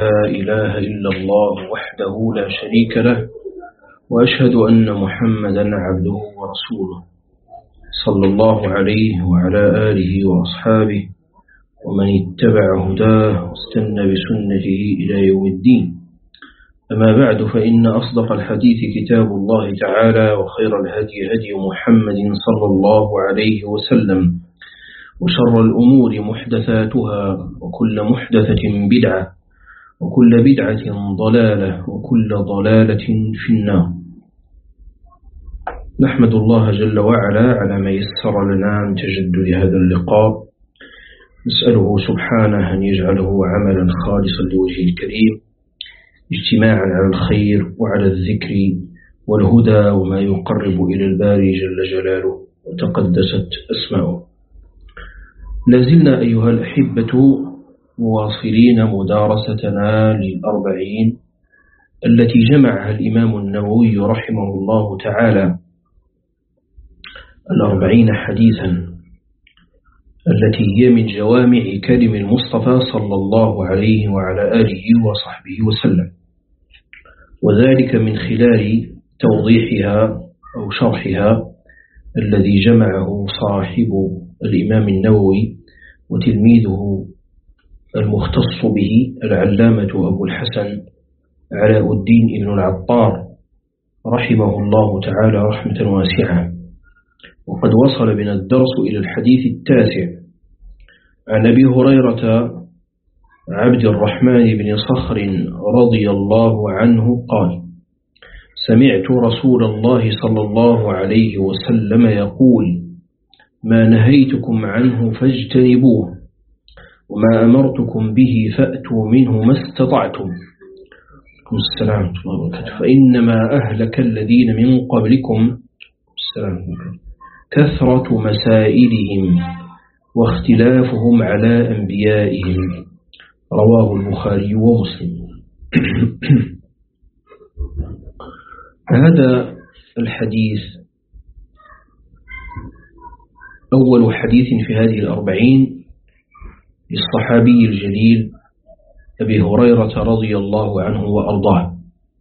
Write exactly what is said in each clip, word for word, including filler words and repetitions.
لا إله إلا الله وحده لا شريك له وأشهد أن محمدا عبده ورسوله صلى الله عليه وعلى آله وأصحابه ومن اتبع هداه واستنى بسنته إلى يوم الدين. أما بعد، فإن أصدق الحديث كتاب الله تعالى، وخير الهدي هدي محمد صلى الله عليه وسلم، وشر الأمور محدثاتها، وكل محدثة بدعة، وكل بدعة ضلالة، وكل ضلالة في النار. نحمد الله جل وعلا على ما يسر لنا من تجدد هذا اللقاء، نسأله سبحانه أن يجعله عملا خالصا لوجهه الكريم، اجتماعا على الخير وعلى الذكر والهدى وما يقرب إلى الباري جل جلاله وتقدست أسماؤه. لازلنا أيها الأحبة مواصلين مدارستنا للأربعين التي جمعها الإمام النووي رحمه الله تعالى، الأربعين حديثا، التي هي من جوامع كلم المصطفى صلى الله عليه وعلى آله وصحبه وسلم، وذلك من خلال توضيحها أو شرحها الذي جمعه صاحب الإمام النووي وتلميذه المختص به العلامة أبو الحسن علاء الدين ابن العطار رحمه الله تعالى رحمة واسعة. وقد وصل بنا الدرس إلى الحديث التاسع عن أبي هريرة عبد الرحمن بن صخر رضي الله عنه قال: سمعت رسول الله صلى الله عليه وسلم يقول: ما نهيتكم عنه فاجتنبوه، وما أمرتكم به فأتوا منه ما استطعتم. السلام عليكم. فإنما أهلك الذين من قبلكم السلام كثرة مسائلهم واختلافهم على أنبيائهم. رواه البخاري ومسلم. هذا الحديث أول حديث في هذه الأربعين للصحابي الجليل أبي هريرة رضي الله عنه وأرضاه،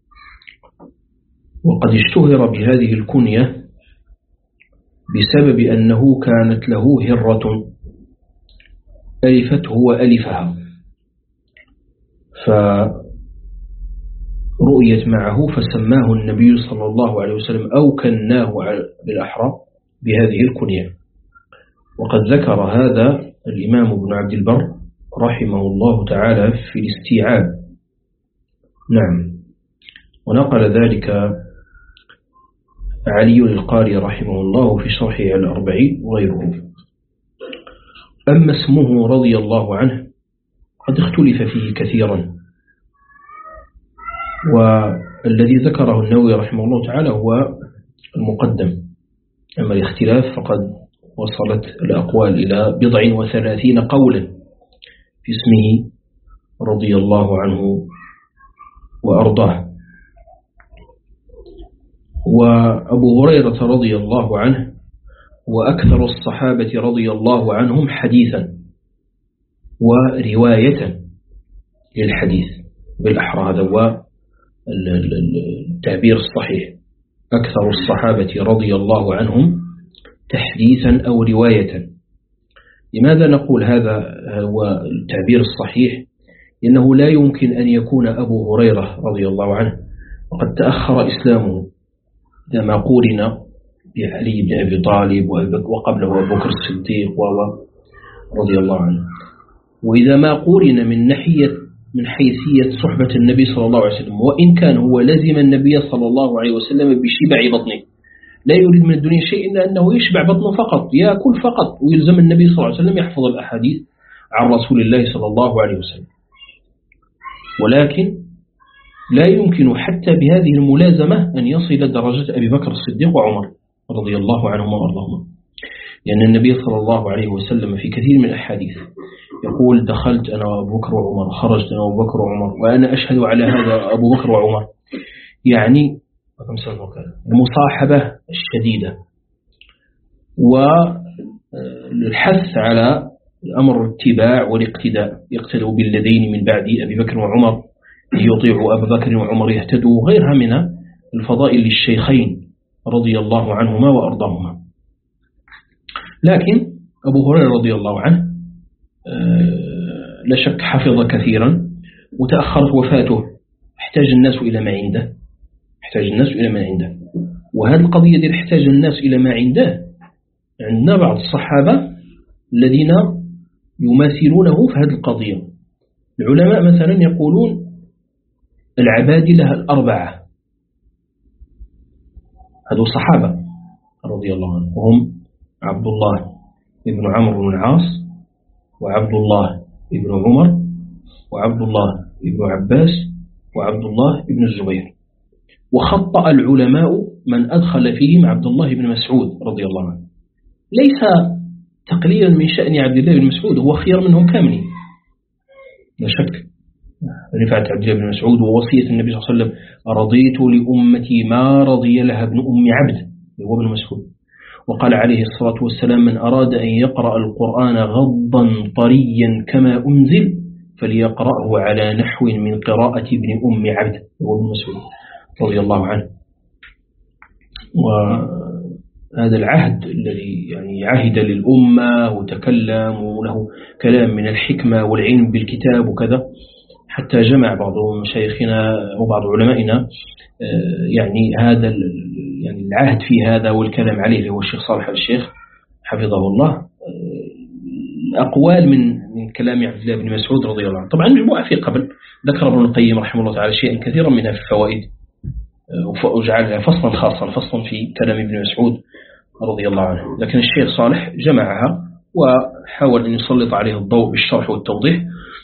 وقد اشتهر بهذه الكنية بسبب أنه كانت له هرة ألفته وألفها، فرؤيت معه فسماه النبي صلى الله عليه وسلم أو كناه بالأحرى بهذه الكنية. وقد ذكر هذا الإمام ابن عبد البر رحمه الله تعالى في الاستيعاب. نعم، ونقل ذلك علي القاري رحمه الله في شرحه على الأربعين وغيره. أما اسمه رضي الله عنه قد اختلف فيه كثيرا، والذي ذكره النووي رحمه الله تعالى هو المقدم. أما الاختلاف فقد وصلت الأقوال إلى بضع وثلاثين قولا في اسمه رضي الله عنه وأرضاه. وأبو هريرة رضي الله عنه وأكثر الصحابة رضي الله عنهم حديثا ورواية للحديث بالأحرى، هذا هو التعبير الصحيح. أكثر الصحابة رضي الله عنهم تحديثا أو رواية. لماذا نقول هذا هو التعبير الصحيح؟ لأنه لا يمكن أن يكون أبو هريرة رضي الله عنه وقد تأخر إسلامه إذا ما قورن بعلي بن أبي طالب وقبله أبو بكر الصديق رضي الله عنه، وإذا ما قورن من ناحية من حيثية صحبة النبي صلى الله عليه وسلم، وإن كان هو لزم النبي صلى الله عليه وسلم بشبع بطنه، لا يريد من الدنيا شيء إلا أنه يشبع بطنه فقط، يأكل فقط، ويلزم النبي صلى الله عليه وسلم يحفظ الأحاديث عن رسول الله صلى الله عليه وسلم. ولكن لا يمكن حتى بهذه الملازمة أن يصل درجة أبي بكر الصديق وعمر رضي الله عنهما وأرضاهما، لأن النبي صلى الله عليه وسلم في كثير من الأحاديث يقول: دخلت أنا وأبو بكر وعمر، خرجت أنا وأبو بكر وعمر، وأنا أشهد على هذا أبو بكر وعمر. يعني المصاحبة الشديدة والحث على الأمر الاتباع والاقتداء، يقتدوا بالذين من بعد أبي بكر وعمر يطيع أبا بكر وعمر يهتدوا وغيرها من الفضائل للشيخين رضي الله عنهما وأرضاهما. لكن أبو هريرة رضي الله عنه لا شك حفظ كثيرا، وتأخرت وفاته، احتاج الناس إلى ما عنده احتاج الناس إلى ما عنده وهذه القضية دي احتاج الناس إلى ما عنده. عندنا بعض الصحابة الذين يماثلونه في هذه القضية. العلماء مثلا يقولون العبادلة الأربعة هذو صحابة رضي الله عنهم، وهم عبد الله بن عمرو بن العاص وعبد الله بن عمر وعبد الله بن عباس وعبد الله بن الزبير. وخطأ العلماء من أدخل فيهم عبد الله بن مسعود رضي الله عنه، ليس تقليلا من شأن عبد الله بن مسعود، هو خير منهم كاملين لا شك. رفعت عبد الله بن مسعود ووصية النبي صلى الله عليه وسلم رضيت لأمتي ما رضي لها ابن أم عبد هو ابن مسعود. وقال عليه الصلاة والسلام من أراد أن يقرأ القرآن غضا طريا كما أنزل فليقرأه على نحو من قراءة ابن أم عبد هو ابن مسعود رضي الله عنه. وهذا العهد الذي يعني عهد للأمة وتكلم وله كلام من الحكمة والعلم بالكتاب وكذا، حتى جمع بعض مشايخنا وبعض علمائنا يعني هذا يعني العهد في هذا والكلام عليه اللي هو الشيخ صالح الشيخ حفظه الله، أقوال من من كلام عبد الله بن مسعود رضي الله عنه. طبعا مجموعة في قبل ذكر ابن القيم رحمه الله تعالى شيئا كثيرا منها في الفوائد وجعلها فصلا خاصا فصلا في كلام ابن مسعود رضي الله عنه، لكن الشيخ صالح جمعها وحاول أن يسلط عليه الضوء بالشرح والتوضيح،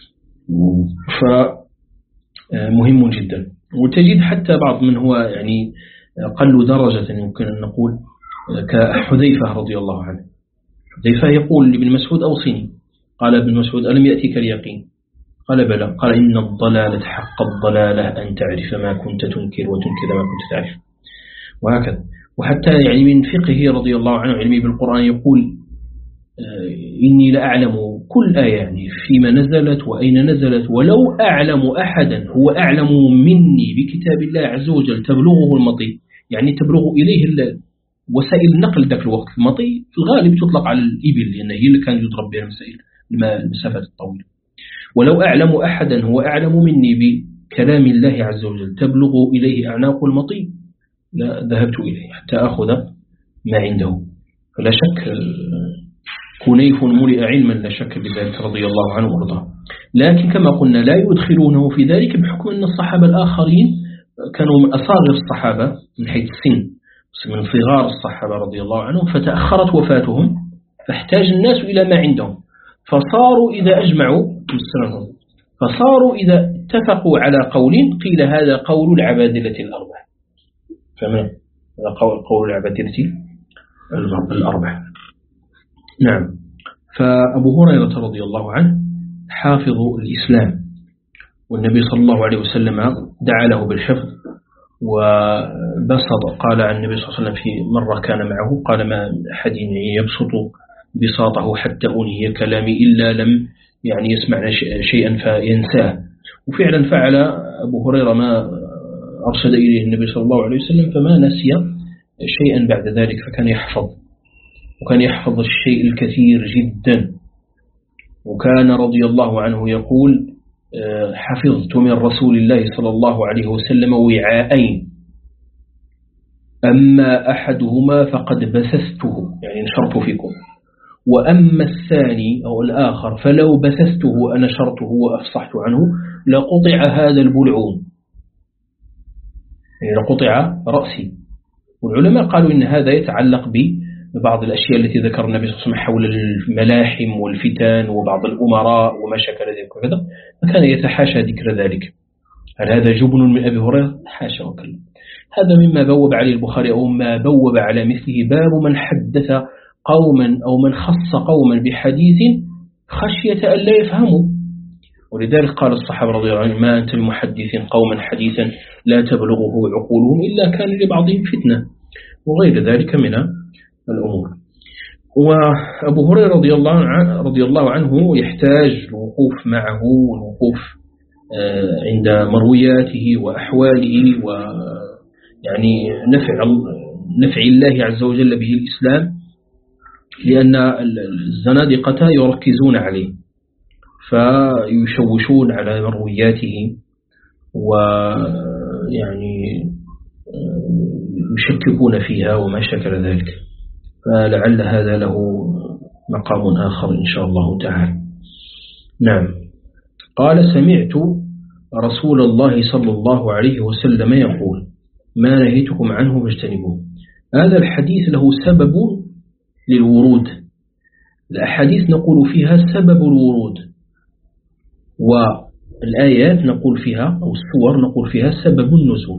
فمهم جدا. وتجد حتى بعض من هو يعني قل درجة يمكن أن نقول كحذيفة رضي الله عنه. حذيفة يقول لابن مسعود أوصني، قال ابن مسعود ألم يأتيك اليقين؟ قال بلى. قال إن الضلالة حق الضلالة أن تعرف ما كنت تنكر وتنكر ما كنت تعرف، وهكذا. وحتى يعني من فقهه رضي الله عنه علمي بالقرآن يقول إني لأعلم كل آية يعني فيما نزلت وأين نزلت، ولو أعلم أحدا هو أعلم مني بكتاب الله عز وجل تبلغه المطي، يعني تبلغ إليه وسائل النقل ذاك الوقت. المطي في الغالب تطلق على الإبل لأن هي اللي كان يضرب بها مسائل المسافات الطويلة. ولو أعلم أحدا هو أعلم مني بكلام الله عز وجل تبلغ إليه أعناق المطي لا ذهبت إليه حتى أخذ ما عنده. فلا شك كنيف ملئ علما لا شك بذلك رضي الله عنه وارضاه. لكن كما قلنا لا يدخلونه في ذلك بحكم أن الصحابة الآخرين كانوا من أصاغر الصحابة من حيث السن، من صغار الصحابة رضي الله عنهم، فتأخرت وفاتهم فاحتاج الناس إلى ما عندهم، فصاروا إذا أجمعوا فصاروا إذا اتفقوا على قول قيل هذا قول العبادلة الأربع. فمن هذا قول العبادلة الأربع. نعم. فأبو هريرة رضي الله عنه حافظ الإسلام، والنبي صلى الله عليه وسلم دعا له بالحفظ وبسط. قال عن النبي صلى الله عليه وسلم في مرة كان معه قال ما أحد يبسط بساطه حتى أنهي كلامي إلا لم يعني يسمع شيئا فينساه. وفعلا فعل أبو هريرة ما أرشد إليه النبي صلى الله عليه وسلم فما نسي شيئا بعد ذلك، فكان يحفظ وكان يحفظ الشيء الكثير جدا. وكان رضي الله عنه يقول حفظت من رسول الله صلى الله عليه وسلم وعاءين أما أحدهما فقد بثثته يعني نشرت فيكم، وأما الثاني أو الآخر فلو بثثته أنا شرته وأفصحت عنه لقطع هذا البلعوم يعني لقطع رأسي. والعلماء قالوا إن هذا يتعلق ببعض الأشياء التي ذكر النبي صلى الله عليه وسلم حول الملاحم والفتان وبعض الأمراء وما شكل ذلك وكذا، فكان يتحاشى ذكر ذلك. هل هذا جبن من أبي هريرة؟ حاشا وكلا. هذا مما بوب عليه البخاري أو ما بوب على مثله باب من حدث قوما أو من خص قوما بحديث خشية أن لا يفهموا. ولذلك قال الصحابة رضي الله عنهم ما أنت بمحدث قوما حديثا لا تبلغه عقولهم إلا كان لبعضهم فتنة وغير ذلك من الأمور. وأبو هريرة رضي الله عنه, رضي الله عنه يحتاج الوقوف معه والوقوف عند مروياته وأحواله ويعني نفع نفع الله عز وجل به الإسلام، لأن الزنادقة يركزون عليه فيشوشون على مروياته ويعني يشككون فيها وما شكل ذلك، فلعل هذا له مقام آخر إن شاء الله تعالى. نعم. قال: سمعت رسول الله صلى الله عليه وسلم يقول: ما نهيتكم عنه فاجتنبوه. هذا الحديث له سبب للورود، الأحاديث نقول فيها سبب الورود، والآيات نقول فيها أو السور نقول فيها سبب النزول.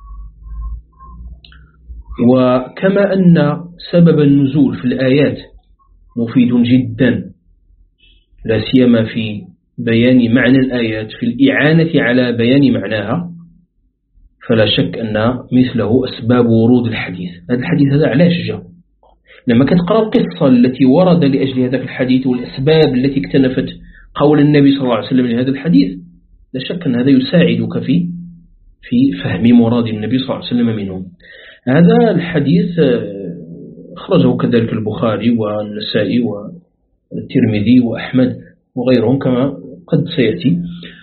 وكما أن سبب النزول في الآيات مفيد جدا، لا سيما في بيان معنى الآيات، في الإعانة على بيان معناها، فلا شك أن مثله أسباب ورود الحديث. هذا الحديث هذا علاش جاء؟ لما كتقرأ القصة التي ورد لأجل هذا الحديث والأسباب التي اكتنفت قول النبي صلى الله عليه وسلم لهذا الحديث، لا شك أن هذا يساعدك في في فهم مراد النبي صلى الله عليه وسلم منه. هذا الحديث أخرجه كذلك البخاري والنسائي والترمذي وأحمد وغيرهم كما قد سيأتي،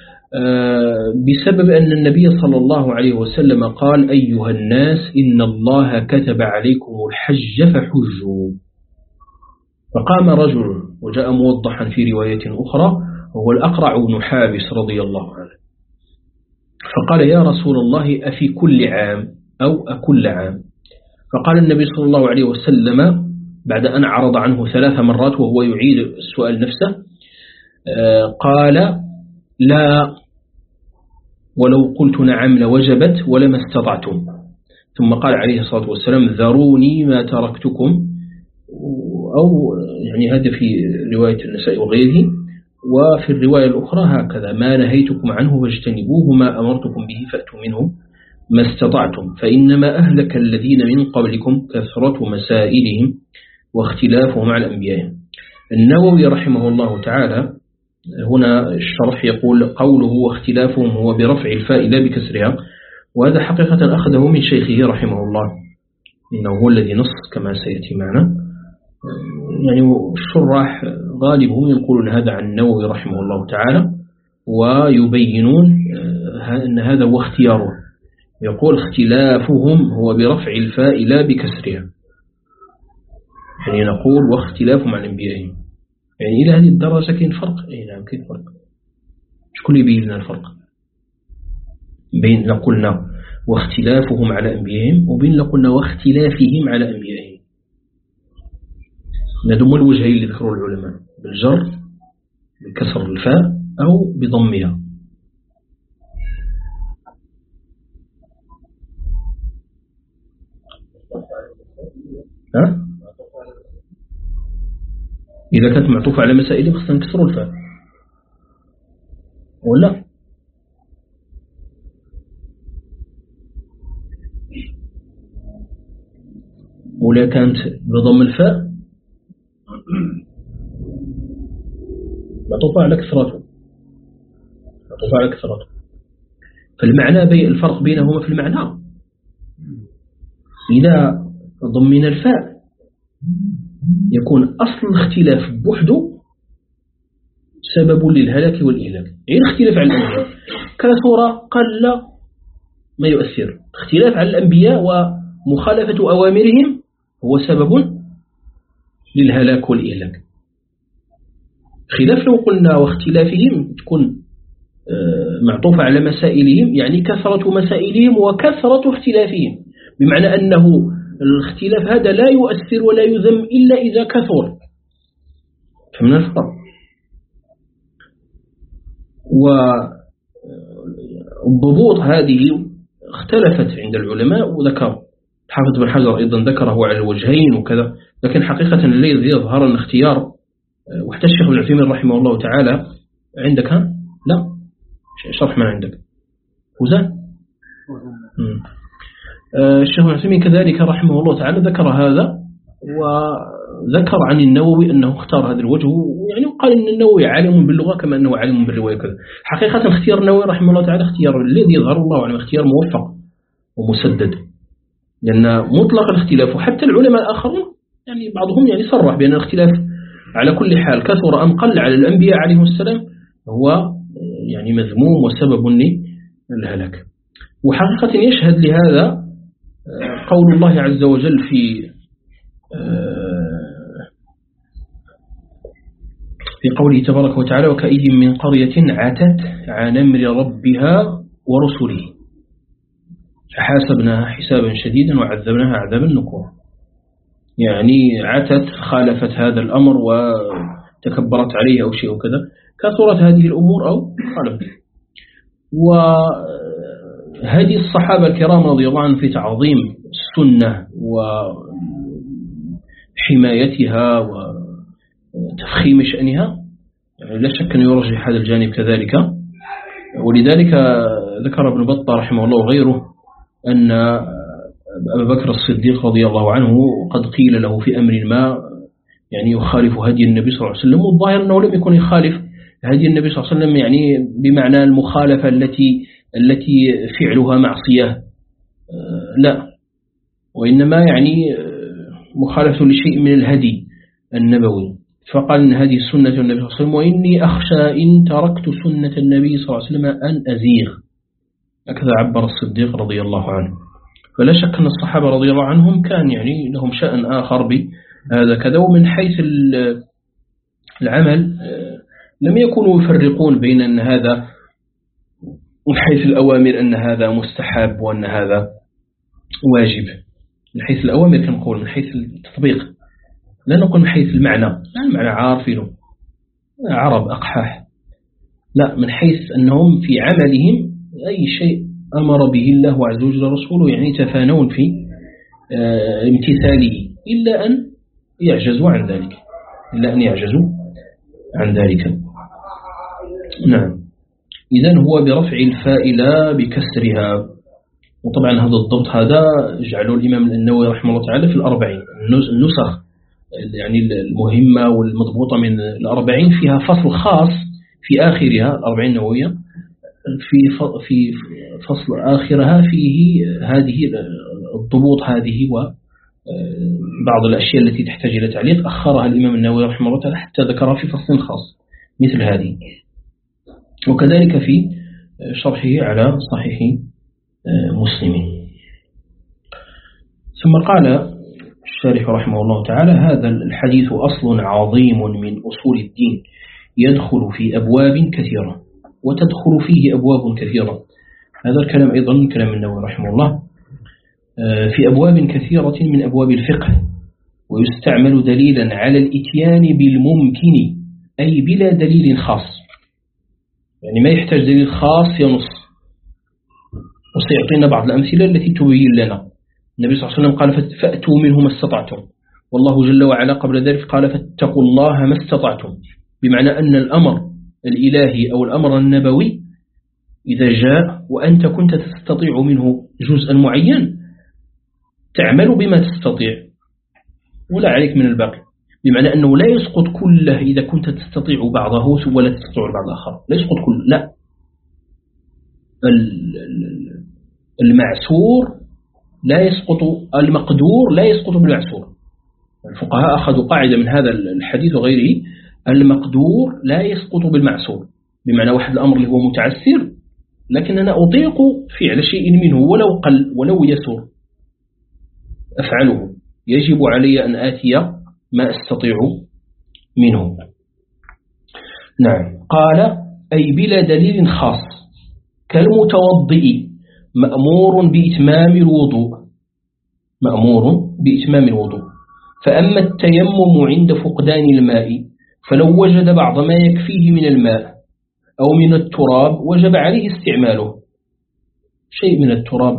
بسبب أن النبي صلى الله عليه وسلم قال: أيها الناس إن الله كتب عليكم الحج فحجوا. فقام رجل وجاء موضحا في رواية أخرى وهو الأقرع بن حابس رضي الله عنه، فقال: يا رسول الله أفي كل عام أو أكل عام؟ فقال النبي صلى الله عليه وسلم بعد أن عرض عنه ثلاث مرات وهو يعيد السؤال نفسه، قال: لا، ولو قلت نعم لوجبت ولما استطعتم. ثم قال عليه الصلاة والسلام: ذروني ما تركتكم، أو يعني هذا في رواية النساء وغيره، وفي الرواية الأخرى هكذا: ما نهيتكم عنه فاجتنبوه، ما أمرتكم به فأتوا منه ما استطعتم، فإنما أهلك الذين من قبلكم كثرة مسائلهم واختلافهم على أنبيائهم. النووي رحمه الله تعالى هنا الشرح يقول: قوله واختلافهم هو برفع الفاء لا بكسرها، وهذا حقيقة أخذه من شيخه رحمه الله، إنه هو الذي نص كما سيأتي معنا. يعني الشراح غالبهم يقولون هذا عن النووي رحمه الله تعالى، ويبينون أن هذا هو اختياره. يقول: اختلافهم هو برفع الفاء لا بكسرها، يعني نقول واختلافهم عن أنبيائهم، يعني إلى هذه الدرجة كاين فرق؟ أي نعم كاين فرق. شكون يبين لنا الفرق بين قلنا واختلافهم على أنبيائهم وبين قلنا واختلافهم على أنبيائهم؟ هذوما الوجهين اللي ذكروا العلماء، بالجر بكسر الفاء أو بضمها. ها؟ إذا كانت معطوفة على مسائل خصنا نكسروا الفاء ولا؟ ولا كانت بضم الفاء معطوفة على كسرته، معطوفة على كسرته. فالمعنى بين الفرق بينهما في المعنى، إذا ضمنا الفاء يكون أصل الاختلاف بوحده سبب للهلاك والإهلاك، غير اختلاف على الأنبياء كثرة قل ما يؤثر. اختلاف على الأنبياء ومخالفة أوامرهم هو سبب للهلاك والإهلاك، خلاف لو قلنا واختلافهم تكون معطوفة على مسائلهم، يعني كثرة مسائلهم وكثرة اختلافهم، بمعنى أنه الاختلاف هذا لا يؤثر ولا يذم إلا إذا كثر. فمن الفرق. والضبوط هذه اختلفت عند العلماء، وذكر حافظ بن حجر أيضا ذكره على الوجهين وكذا، لكن حقيقة الذي يظهر أن اختيار، وحتى الشيخ ابن عثيمين رحمه الله تعالى عندك ها؟ لا شرح ما عندك وزان. الشيخ ابن عثيمين كذلك رحمه الله تعالى ذكر هذا، ذكر عن النووي أنه اختار هذا الوجه، يعني قال أن النووي عالم باللغة كما أنه عالم بالرواية كذا. حقيقة اختيار النووي رحمه الله تعالى اختيار الذي يظهر الله عنه اختيار موفق ومسدد، لأن مطلق الاختلاف، وحتى العلماء الآخرون يعني بعضهم يعني صرح بأن الاختلاف على كل حال كثر أم قل على الأنبياء عليهم السلام هو يعني مذموم وسبب للهلاك. وحقيقة يشهد لهذا قول الله عز وجل في في قوله تبارك وتعالى: وكأي من قرية عتت عن أمر ربها ورسله فحاسبناها حسابا شديدا وعذبناها عذابا نكرا. يعني عتت، خالفت هذا الأمر وتكبرت عليه أو شيء وكذا، كثرت هذه الأمور أو خالفت. وهذه الصحابة الكرام رضي الله عنهم في تعظيم السنة وحمايتها وتفخيم شأنها يعني لا شك أن يرجح هذا الجانب كذلك. ولذلك ذكر ابن بطة رحمه الله وغيره أن أبا بكر الصديق رضي الله عنه قد قيل له في أمر ما يعني يخالف هدي النبي صلى الله عليه وسلم، والظاهر أنه لم يكن يخالف هدي النبي صلى الله عليه وسلم يعني بمعنى المخالفة التي التي فعلها معصية، لا، وإنما يعني مخالفة لشيء من الهدي النبوي. فقال إن هذه سنة النبي صلى الله عليه وسلم وإني أخشى إن تركت سنة النبي صلى الله عليه وسلم أن أزيغ، هكذا عبر الصديق رضي الله عنه. فلا شك أن الصحابة رضي الله عنهم كان يعني لهم شأن آخر بهذا كذا. ومن حيث العمل لم يكونوا يفرقون بين أن هذا من حيث الأوامر أن هذا مستحب وأن هذا واجب. من حيث الأوامر كما نقول، من حيث التطبيق لا نقول من حيث المعنى، لا المعنى عارفينه عرب أقحاح، لا، من حيث أنهم في عملهم أي شيء أمر به الله عز وجل رسوله يعني تفانون في امتثاله إلا أن يعجزوا عن ذلك، إلا أن يعجزوا عن ذلك. نعم، إذن هو برفع الفاء لا بكسرها. وطبعا هذا الضبط هذا جعله الإمام النووي رحمه الله تعالى في الأربعين. النسخ يعني المهمة والمضبوطة من الأربعين فيها فصل خاص في آخرها، الأربعين النووية في في فصل آخرها فيه هذه الضبوط هذه وبعض الأشياء التي تحتاج إلى تعليق أخرها الإمام النووي رحمه الله تعالى حتى ذكرها في فصل خاص مثل هذه. وكذلك في شرحه على صحيح مسلم. ثم قال الشارح رحمه الله تعالى: هذا الحديث أصل عظيم من أصول الدين يدخل في أبواب كثيرة وتدخل فيه أبواب كثيرة. هذا الكلام أيضا من كلام النووي رحمه الله. في أبواب كثيرة من أبواب الفقه، ويستعمل دليلا على الإتيان بالممكن أي بلا دليل خاص، يعني ما يحتاج دليل خاص ينص. وسيعطينا بعض الأمثلة التي تبين لنا. النبي صلى الله عليه وسلم قال: فأتوا منه ما استطعتم، والله جل وعلا قبل ذلك قال: فاتقوا الله ما استطعتم، بمعنى أن الأمر الإلهي أو الأمر النبوي إذا جاء وأنت كنت تستطيع منه جزءا معين تعمل بما تستطيع ولا عليك من الباقي، بمعنى أنه لا يسقط كله إذا كنت تستطيع بعضه ولا تستطيع البعض الآخر، لا يسقط كله، لا، المعسور لا يسقط، المقدور لا يسقط بالمعسور. الفقهاء أخذوا قاعدة من هذا الحديث وغيره: المقدور لا يسقط بالمعسور، بمعنى واحد الأمر اللي هو متعسر لكن أنا أطيق فعل شيء منه ولو قل ولو يسر أفعله، يجب علي أن آتي ما أستطيع منه. نعم، قال: أي بلا دليل خاص، كالمتوضئ مأمور بإتمام الوضوء مأمور بإتمام الوضوء فأما التيمم عند فقدان الماء فلو وجد بعض ما يكفيه من الماء أو من التراب وجب عليه استعماله. شيء من التراب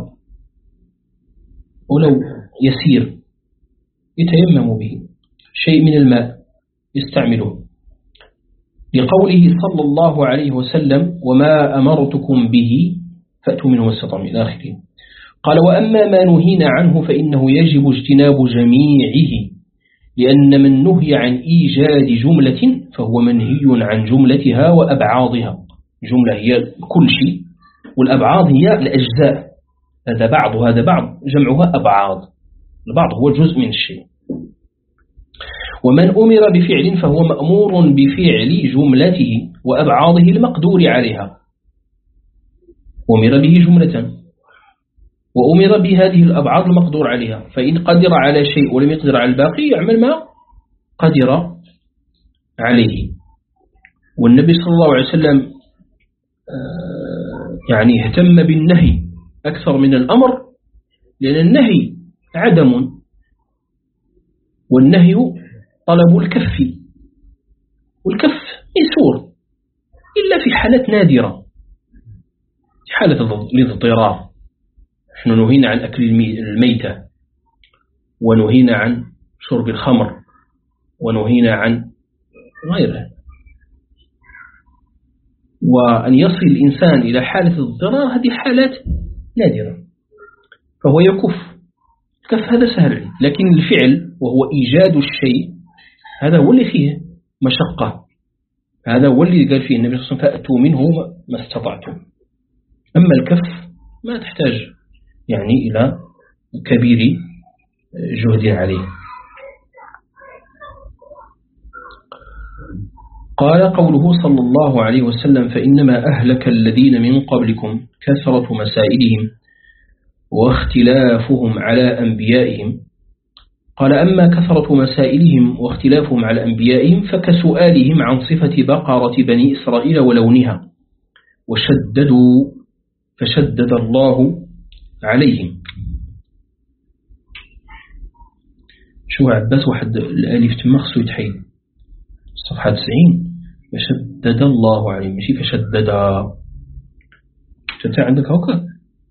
ولو يسير يتيمم به، شيء من الماء يستعمله، لقوله صلى الله عليه وسلم: وما أمرتكم به فأتوا منه ما استطعتم إلى آخره. قال: وأما ما نهينا عنه فإنه يجب اجتناب جميعه لأن من نهي عن إيجاد جملة فهو منهي عن جملتها وأبعاضها. جملة هي كل شيء، والأبعاض هي الأجزاء، هذا بعض وهذا بعض، جمعها أبعاض، البعض هو جزء من الشيء. ومن أمر بفعل فهو مأمور بفعل جملته وأبعاضه المقدور عليها، أمر به جملة وأمر بهذه الأبعاض المقدور عليها، فإن قدر على شيء ولم يقدر على الباقي يعمل ما قدر عليه. والنبي صلى الله عليه وسلم يعني اهتم بالنهي أكثر من الأمر، لأن النهي عدم والنهي طلب الكف، والكف ميسور إلا في حالات نادرة، في حالة الاضطرار. نحن نهينا عن أكل الميتة، ونهينا عن شرب الخمر، ونهينا عن غيره. وأن يصل الإنسان إلى حالة الاضطرار هذه حالات نادرة، فهو يكف. الكف هذا سهل، لكن الفعل وهو إيجاد الشيء هذا هو اللي فيه مشقة، هذا هو اللي قال فيه النبي صلى الله عليه وسلم فأتوا منه ما استطعتم. أما الكف ما تحتاج يعني إلى كبير جهد عليه. قال قوله صلى الله عليه وسلم فإنما أهلك الذين من قبلكم كثرة مسائلهم واختلافهم على أنبيائهم. قال أما كثرة مسائلهم واختلافهم على أنبيائهم فكسؤالهم عن صفة بقرة بني إسرائيل ولونها وشددوا فشدد الله عليهم. شو عباس واحد الألف تمخصو يتحيد صفحة تسعين فشدد الله عليهم ماشي فشدد. انت عندك هكا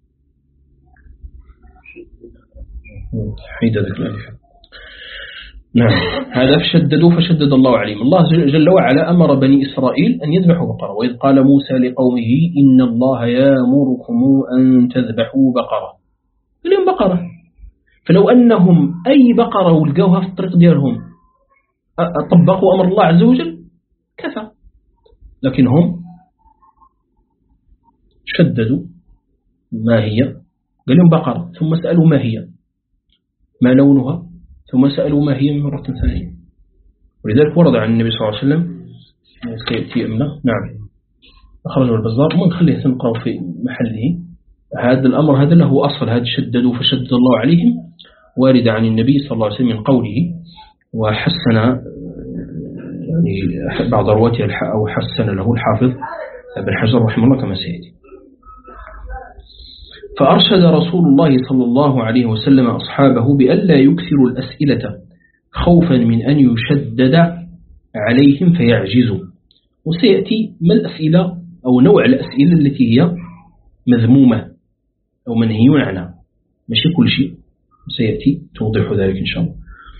حيد ذلك الألف. نعم هذا فشددوا فشدد الله عليهم. الله جل وعلا أمر بني إسرائيل أن يذبحوا بقرة، وإذ قال موسى لقومه إن الله يأمركم أن تذبحوا بقرة، اليوم بقرة. فلو أنهم أي بقرة ولقوها في الطريق ديالهم طبقوا أمر الله عز وجل كفى، لكن هم شددوا ما هي، قال لهم بقرة ثم سألوا ما هي ما لونها ثم سألوا ما هي مرة ثانية. ولذلك ورد عن النبي صلى الله عليه وسلم سيأتي أمنا نعم أخرجه البزار وما نخليه نقرأ في محله. هذا الأمر هذا له أصل، هذا شددوا فشدد الله عليهم وارد عن النبي صلى الله عليه وسلم من قوله، وحسن يعني بعض رواته أو حسن له الحافظ ابن حجر رحمه الله كما سيأتي. فأرشد رسول الله صلى الله عليه وسلم أصحابه بألا يكثروا الأسئلة خوفا من أن يشدد عليهم فيعجزوا. وسيأتي ما الأسئلة أو نوع الأسئلة التي هي مذمومة أو منهي عنها، ماشي كل شيء، سيأتي توضح ذلك إن شاء الله.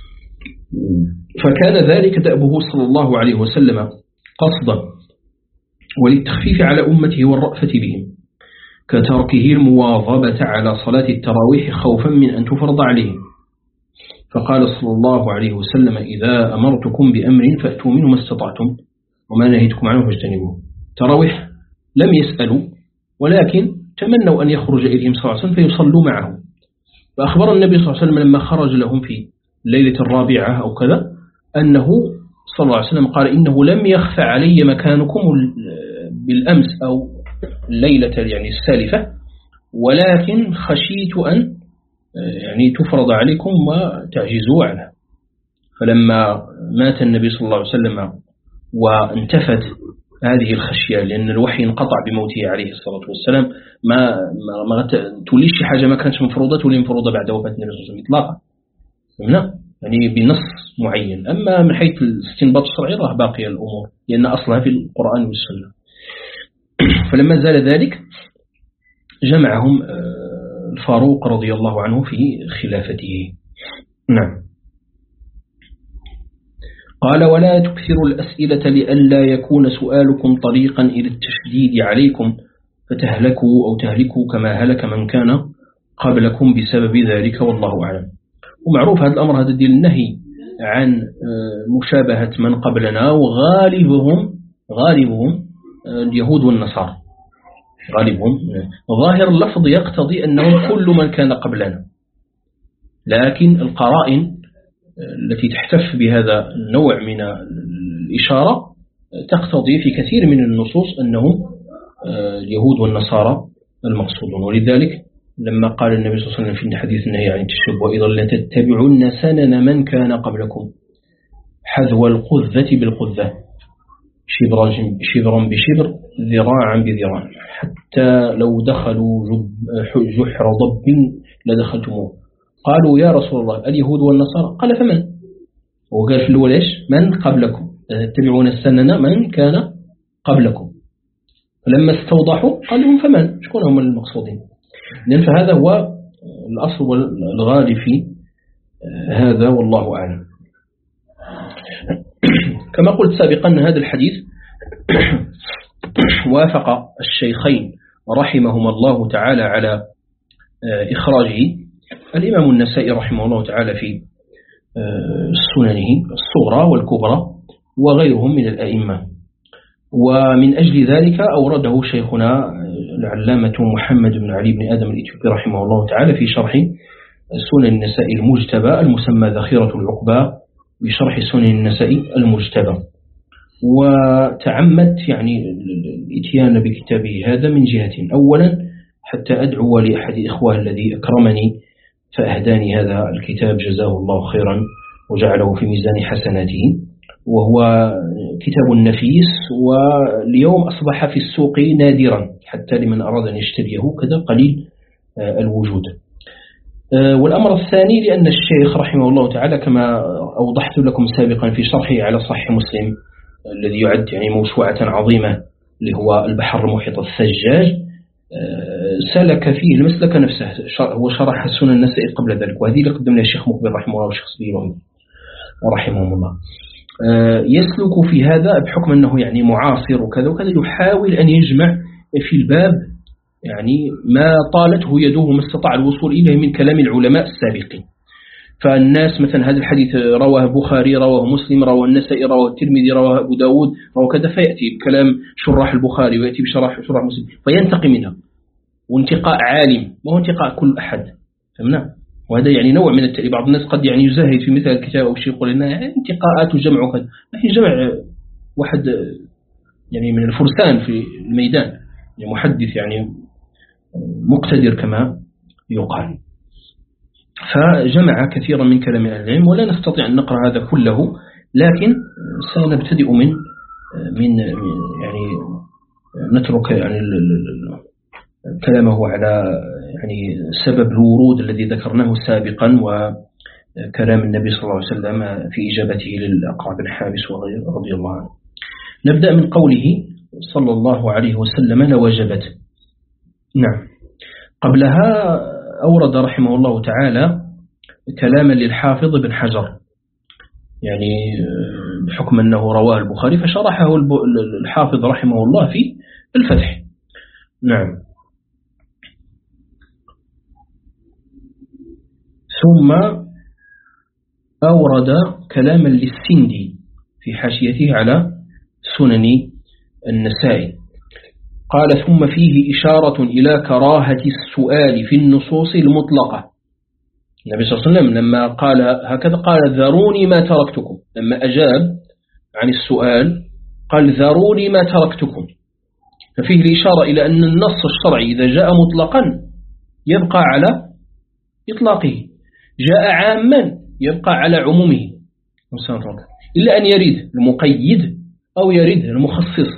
فكان ذلك دأبه صلى الله عليه وسلم قصدا وللتخفيف على أمته والرأفة بهم، كتركه المواظبة على صلاة التراويح خوفا من أن تفرض عليهم. فقال صلى الله عليه وسلم إذا أمرتكم بأمر فأتوا منه ما استطعتم وما نهيتكم عنه فاجتنبوه. تراويح لم يسألوا ولكن تمنوا أن يخرج إليهم صلى الله عليه وسلم فيصلوا معه. فأخبر النبي صلى الله عليه وسلم لما خرج لهم في الليلة الرابعة أو كذا أنه صلى الله عليه وسلم قال إنه لم يخفى علي مكانكم بالأمس أو الليلة يعني السالفة، ولكن خشيت أن يعني تفرض عليكم وتعجزوا عنها. فلما مات النبي صلى الله عليه وسلم وانتفت هذه الخشية لأن الوحي انقطع بموته عليه الصلاة والسلام، ما ما, ما توليش شي حاجة ما كانتش مفروضة تولي مفروضة بعد وفاة النبي صلى الله عليه وسلم إطلاقا، فهمنا؟ يعني بنص معين. أما من حيث الاستنباط الشرعي راه باقية الأمور لأن أصلها في القرآن والسنة. فلما زال ذلك جمعهم الفاروق رضي الله عنه في خلافته. نعم. قال ولا تكثروا الأسئلة لئلا يكون سؤالكم طريقا إلى التشديد عليكم فتهلكوا أو تهلكوا كما هلك من كان قبلكم بسبب ذلك والله أعلم. ومعروف هذا الأمر هذا ديال النهي عن مشابهة من قبلنا، وغالبهم غالبهم اليهود والنصارى، غالبهم ظاهر اللفظ يقتضي أنهم كل من كان قبلنا، لكن القرائن التي تحتف بهذا النوع من الإشارة تقتضي في كثير من النصوص أنهم اليهود والنصارى المقصودون. ولذلك لما قال النبي صلى الله عليه وسلم في الحديث النهي عن التشبه إذا لا تتبعون سنن من كان قبلكم حذو القذة بالقذة شبرا شبرا بشبر ذراعا بذراع حتى لو دخلوا جحر ضب لدخلتموه. قالوا يا رسول الله اليهود والنصارى؟ قال فمن؟ وقال في الأول إيش؟ من قبلكم تتبعون السنن من كان قبلكم. فلما استوضحوا قال لهم فمن؟ شكون هم المقصودين؟ لأن فهذا هو الأصل والغالي في هذا والله أعلم. كما قلت سابقا هذا الحديث وافق الشيخين رحمهما الله تعالى على إخراجه، الإمام النسائي رحمه الله تعالى في سننه الصغرى والكبرى وغيرهم من الأئمة، ومن أجل ذلك أورده شيخنا العلامة محمد بن علي بن آدم الإثيوبي رحمه الله تعالى في شرح سنن النسائي المجتبى المسمى ذخيرة العقبى بشرح سنن النسائي المجتبى. وتعمدت يعني الاتيان بكتابه هذا من جهة، أولا حتى أدعو لأحد إخوة الذي أكرمني فأهداني هذا الكتاب جزاه الله خيرا وجعله في ميزان حسناته، وهو كتاب نفيس واليوم أصبح في السوق نادرا حتى لمن أراد أن يشتريه كذا قليل الوجود. والأمر الثاني لأن الشيخ رحمه الله تعالى كما أوضحت لكم سابقا في شرحه على صحيح مسلم الذي يعد يعني موسوعة عظيمة اللي هو البحر المحيط الثجاج، سلك فيه المسلك نفسه، هو شرح السنن النسائي قبل ذلك، وهذه اللي قدمنا الشيخ مقبل رحمه الله والشيخ سبيل رحمه الله. يسلك في هذا بحكم أنه يعني معاصر وكذا وكذا، يحاول أن يجمع في الباب يعني ما طالته يده ما استطاع الوصول إليه من كلام العلماء السابقين. فالناس مثلا هذا الحديث رواه البخاري، رواه مسلم، رواه النسائي، رواه الترمذي، رواه أبو داود، رواه كذا، فيأتي بكلام شراح البخاري ويأتي بشرح شراح مسلم فينتقي منها، وانتقاء عالم ما هو انتقاء كل أحد، فهمنا؟ وهذا يعني نوع من التأليف. بعض الناس قد يعني يزهد في مثل الكتاب أو شيء يقول لنا يعني انتقاءات وجمع وكذا، لكن جمع واحد يعني من الفرسان في الميدان، يعني محدث يعني مقتدر كما يقال. فجمع كثيرا من كلام العلم ولا نستطيع أن نقرأ هذا كله، لكن سنبتدئ من من يعني نترك يعني كلامه على يعني سبب الورود الذي ذكرناه سابقا وكلام النبي صلى الله عليه وسلم في إجابته للأقرع بن حابس وغيره رضي الله عنه. نبدأ من قوله صلى الله عليه وسلم لوجبت. نعم، قبلها أورد رحمه الله تعالى كلاما للحافظ بن حجر، يعني بحكم أنه رواه البخاري فشرحه الحافظ رحمه الله في الفتح. نعم. ثم أورد كلاما للسندي في حاشيته على سنن النسائي، قال ثم فيه إشارة إلى كراهة السؤال في النصوص المطلقة. النبي صلى الله عليه وسلم لما قال هكذا قال ذروني ما تركتكم، لما أجاب عن السؤال قال ذروني ما تركتكم، ففيه الإشارة إلى أن النص الشرعي إذا جاء مطلقا يبقى على إطلاقه، جاء عاما يبقى على عمومه، إلا أن يريد المقيد أو يريد المخصص.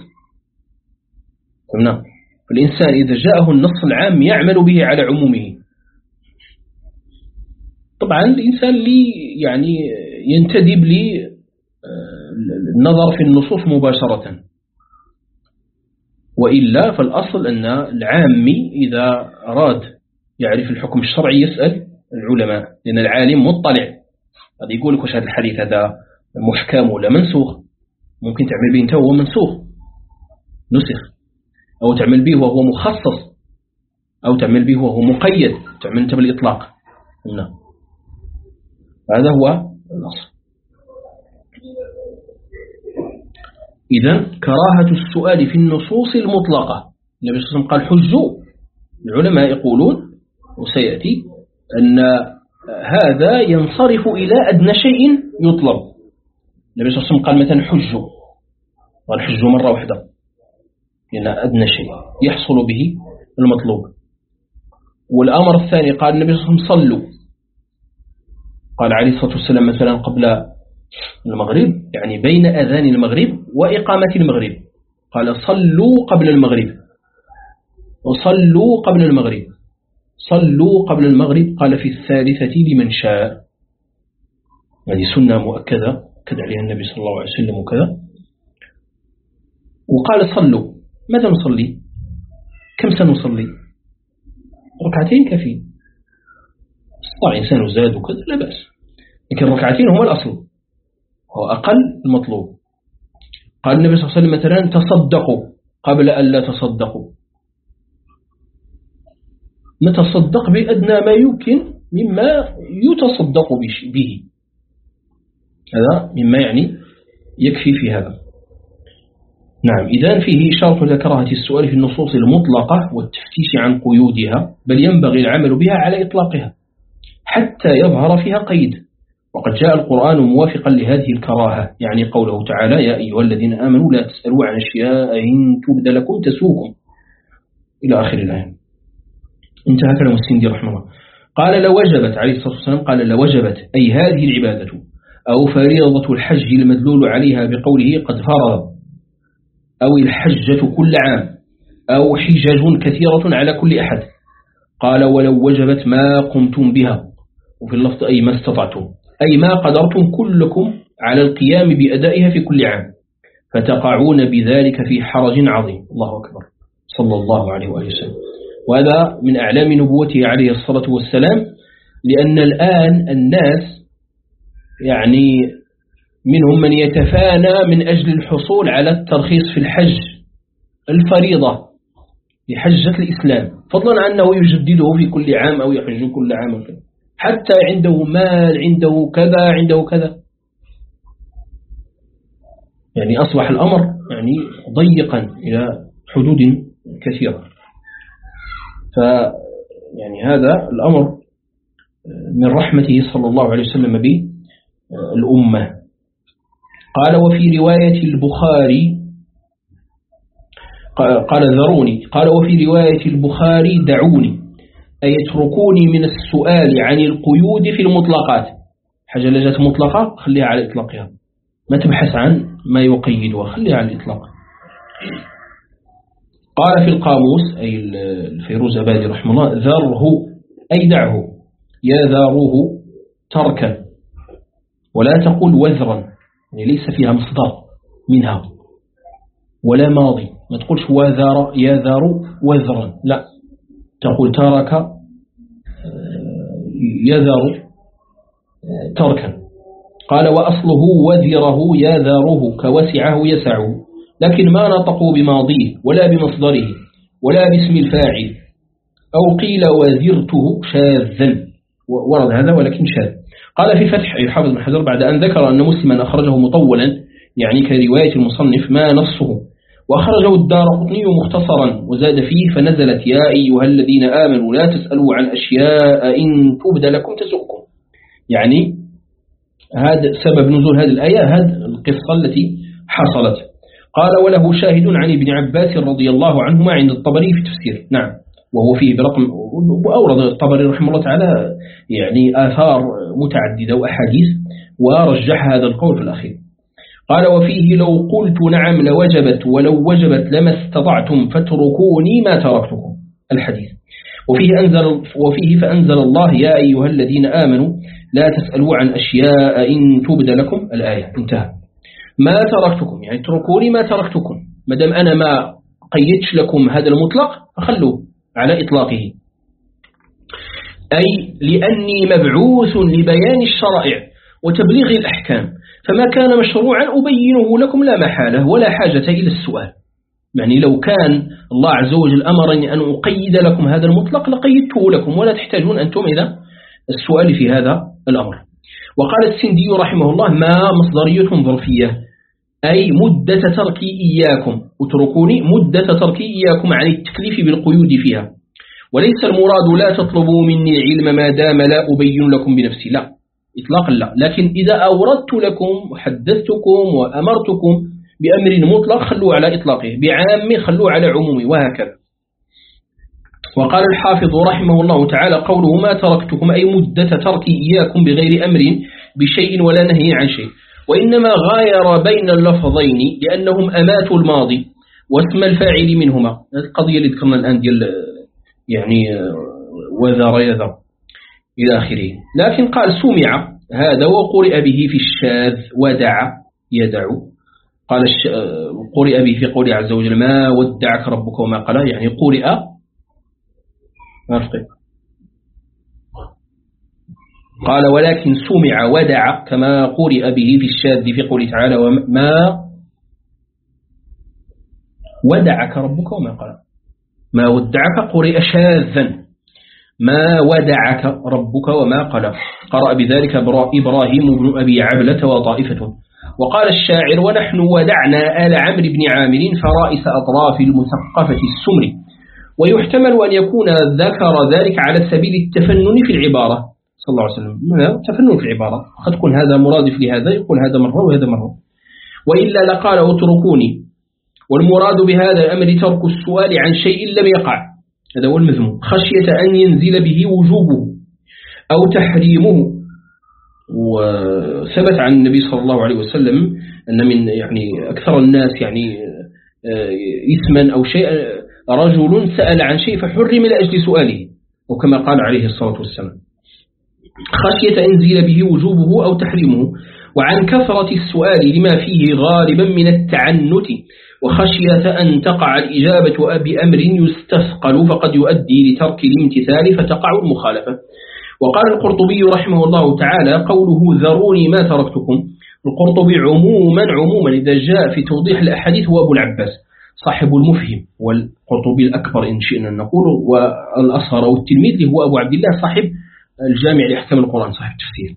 قلنا الإنسان إذا جاءه النص العام يعمل به على عمومه. طبعا الإنسان لي يعني ينتدب لي النظر في النصوص مباشرة، وإلا فالأصل أن العامي إذا أراد يعرف الحكم الشرعي يسأل العلماء، لأن العالم مطلع، هذا يقول لك وش هذا الحديث هذا محكم ولا منسوخ، ممكن تعمل به انت وهو منسوخ نسخ، أو تعمل به وهو مخصص، أو تعمل به وهو مقيد، تعمل انت بالإطلاق. هذا هو الأصل. إذن كراهة السؤال في النصوص المطلقة. النبي صلى الله عليه وسلم قال حجوا. العلماء يقولون وسيأتي أن هذا ينصرف إلى أدنى شيء يطلب. النبي صلى الله عليه وسلم قال مثلا حجوا، قال حجوا مرة واحدة لأن أدنى شيء يحصل به المطلوب. والأمر الثاني قال النبي صلى الله عليه وسلم صلوا، قال عليه الصلاة والسلام مثلا قبل المغرب، يعني بين أذان المغرب وإقامة المغرب، قال صلوا قبل المغرب وصلوا قبل المغرب، صلوا قبل المغرب، قال في الثالثة لمن شاء. هذه سنة مؤكدة كد عليها النبي صلى الله عليه وسلم وكذا. وقال صلوا، ماذا نصلي؟ كم سنصلي؟ ركعتين كفي، استطاع إنسان زاد وكذا لا بأس، لكن ركعتين هما الأصل، هو أقل المطلوب. قال النبي صلى الله عليه وسلم مثلا تصدقوا قبل أن لا تصدقوا، نتصدق بأدنى ما يمكن مما يتصدق به، هذا مما يعني يكفي في هذا. نعم، إذن فيه إشارة إلى كراهة السؤال في النصوص المطلقة والتفتيش عن قيودها، بل ينبغي العمل بها على إطلاقها حتى يظهر فيها قيد. وقد جاء القرآن موافقا لهذه الكراهة، يعني قوله تعالى يا أيها الذين آمنوا لا تسألوا عن أشياء إن تبد لكم تسوكم إلى آخر الآية. انتهى كلام السندي رحمه الله. قال لوجبت عليه الصلاة والسلام، قال لوجبت أي هذه العبادة أو فريضة الحج المدلول عليها بقوله قد فرض، أو الحجة كل عام، أو حجج كثيرة على كل أحد. قال ولو وجبت ما قمتم بها، وفي اللفظ أي ما استطعتم، أي ما قدرتم كلكم على القيام بأدائها في كل عام، فتقعون بذلك في حرج عظيم. الله أكبر صلى الله عليه وآله وسلم. وهذا من أعلام نبوته عليه الصلاة والسلام، لأن الآن الناس يعني منهم من يتفانى من أجل الحصول على الترخيص في الحج الفريضة لحجة الإسلام، فضلا عن أنه يجدده في كل عام أو يحج كل عام، حتى عنده مال، عنده كذا، عنده كذا، يعني أصبح الأمر يعني ضيقا إلى حدود كثيرة. ف يعني هذا الأمر من رحمته صلى الله عليه وسلم بالأمة. قال وفي رواية البخاري قال ذروني، قال وفي رواية البخاري دعوني، أي اتركوني من السؤال عن القيود في المطلقات. حاجة لجت مطلقة خليها على إطلاقها، ما تبحث عن ما يقيدها، خليها على الإطلاق. قال في القاموس أي الفيروزابادي رحمه الله ذره أي دعه، يا ذاروه تركا، ولا تقول وذرا، يعني ليس فيها مصدر منها ولا ماضي، ما تقولش وذر يا ذار وذرا، لا، تقول ترك يذر تركا. قال وأصله وذره يذره كوسعه يسعه، لكن ما نطقوا بماضيه ولا بمصدره ولا باسم الفاعل، أو قيل وذرته شاذا، ورد هذا ولكن شاذ. قال في فتح الحافظ بن حجر بعد أن ذكر أن مسلما أخرجه مطولا يعني كرواية المصنف ما نصه، وأخرجه الدارقطني مختصرا وزاد فيه فنزلت يا أيها الذين آمنوا لا تسألوا عن أشياء إن تبد لكم تسؤكم، يعني هذا سبب نزول هذه الآية، هذه القصة التي حصلت. قال وله شاهد عن ابن عباس رضي الله عنهما عند الطبري في التفسير، نعم، وهو فيه برقم، وأورد الطبري رحمه الله تعالى يعني آثار متعددة وأحاديث، ورجح هذا القول في الأخير. قال وفيه لو قلت نعم لوجبت ولو وجبت لما استطعتم فاتركوني ما تركتكم، الحديث. وفيه أنزل وفيه فأنزل الله يا أيها الذين آمنوا لا تسألوا عن أشياء إن تبد لكم، الآية انتهى. ما تركتكم يعني اتركوني ما تركتكم، مدام أنا ما قيدش لكم هذا المطلق فخلوه على إطلاقه، أي لأني مبعوث لبيان الشرائع وتبليغ الأحكام، فما كان مشروعا أبينه لكم لا محالة ولا حاجة إلى السؤال. يعني لو كان الله عز وجل أمرني أن أقيد لكم هذا المطلق لقيدته لكم، ولا تحتاجون أنتم إلى السؤال في هذا الأمر. وقال السندي رحمه الله ما مصدرية ظرفية، أي مدة تركي إياكم، اتركوني مدة تركي إياكم عن التكليف بالقيود فيها. وليس المراد لا تطلبوا مني العلم ما دام لا أبين لكم بنفسي، لا إطلاقا لا، لكن إذا أوردت لكم وحدثتكم وأمرتكم بأمر مطلق خلوا على إطلاقه، بعام خلوا على عمومه، وهكذا. وقال الحافظ رحمه الله تعالى قوله ما تركتكم أي مدة تركي إياكم بغير أمر بشيء ولا نهي عن شيء، وإنما غاير بين اللفظين لأنهم أماتوا الماضي واسم الفاعل منهما. القضية اللي ذكرنا الآن ديال يعني وذر يذر إلى آخره. لكن قال سمع هذا وقرئ به في الشاذ ودع يدع. قال قرئ به في قوله عز وجل ما ودعك ربك وما قال، يعني قرئ أرفق. قال ولكن سمع ودع كما قرئ به في الشاذ في قوله تعالى وما ودعك ربك وما قال. ما ودعك قرئ شاذا ما ودعك ربك وما قال. قرأ بذلك إبراهيم بن أبي عبلة وطائفة. وقال الشاعر ونحن ودعنا آل عمرو بن عامر فرائس أطراف المثقفة السمر. ويحتمل أن يكون ذكر ذلك على سبيل التفنن في العبارة صلى الله عليه وسلم، تفنن في العبارة، قد تكون هذا مرادف لهذا، يقول هذا مرة وهذا مرة، وإلا لقال اتركوني. والمراد بهذا الأمر ترك السؤال عن شيء لم يقع، هذا هو المذموم، خشية أن ينزل به وجوبه أو تحريمه. وثبت عن النبي صلى الله عليه وسلم أن من يعني أكثر الناس يعني إثما أو شيء رجل سأل عن شيء فحرم لأجل سؤاله، وكما قال عليه الصلاة والسلام خشية أن ينزل به وجوبه أو تحريمه، وعن كثرة السؤال لما فيه غالبا من التعنت، وخشية أن تقع الإجابة بأمر يستثقل فقد يؤدي لترك الامتثال فتقع المخالفة. وقال القرطبي رحمه الله تعالى قوله ذروني ما تركتكم. القرطبي عموما عموما إذا جاء في توضيح الأحاديث هو أبو العباس صاحب المفهم، والقرطبي الأكبر إن شئنا نقول، والأصغر والتلميذ هو أبو عبد الله صاحب الجامع لأحكام القرآن صاحب التفسير.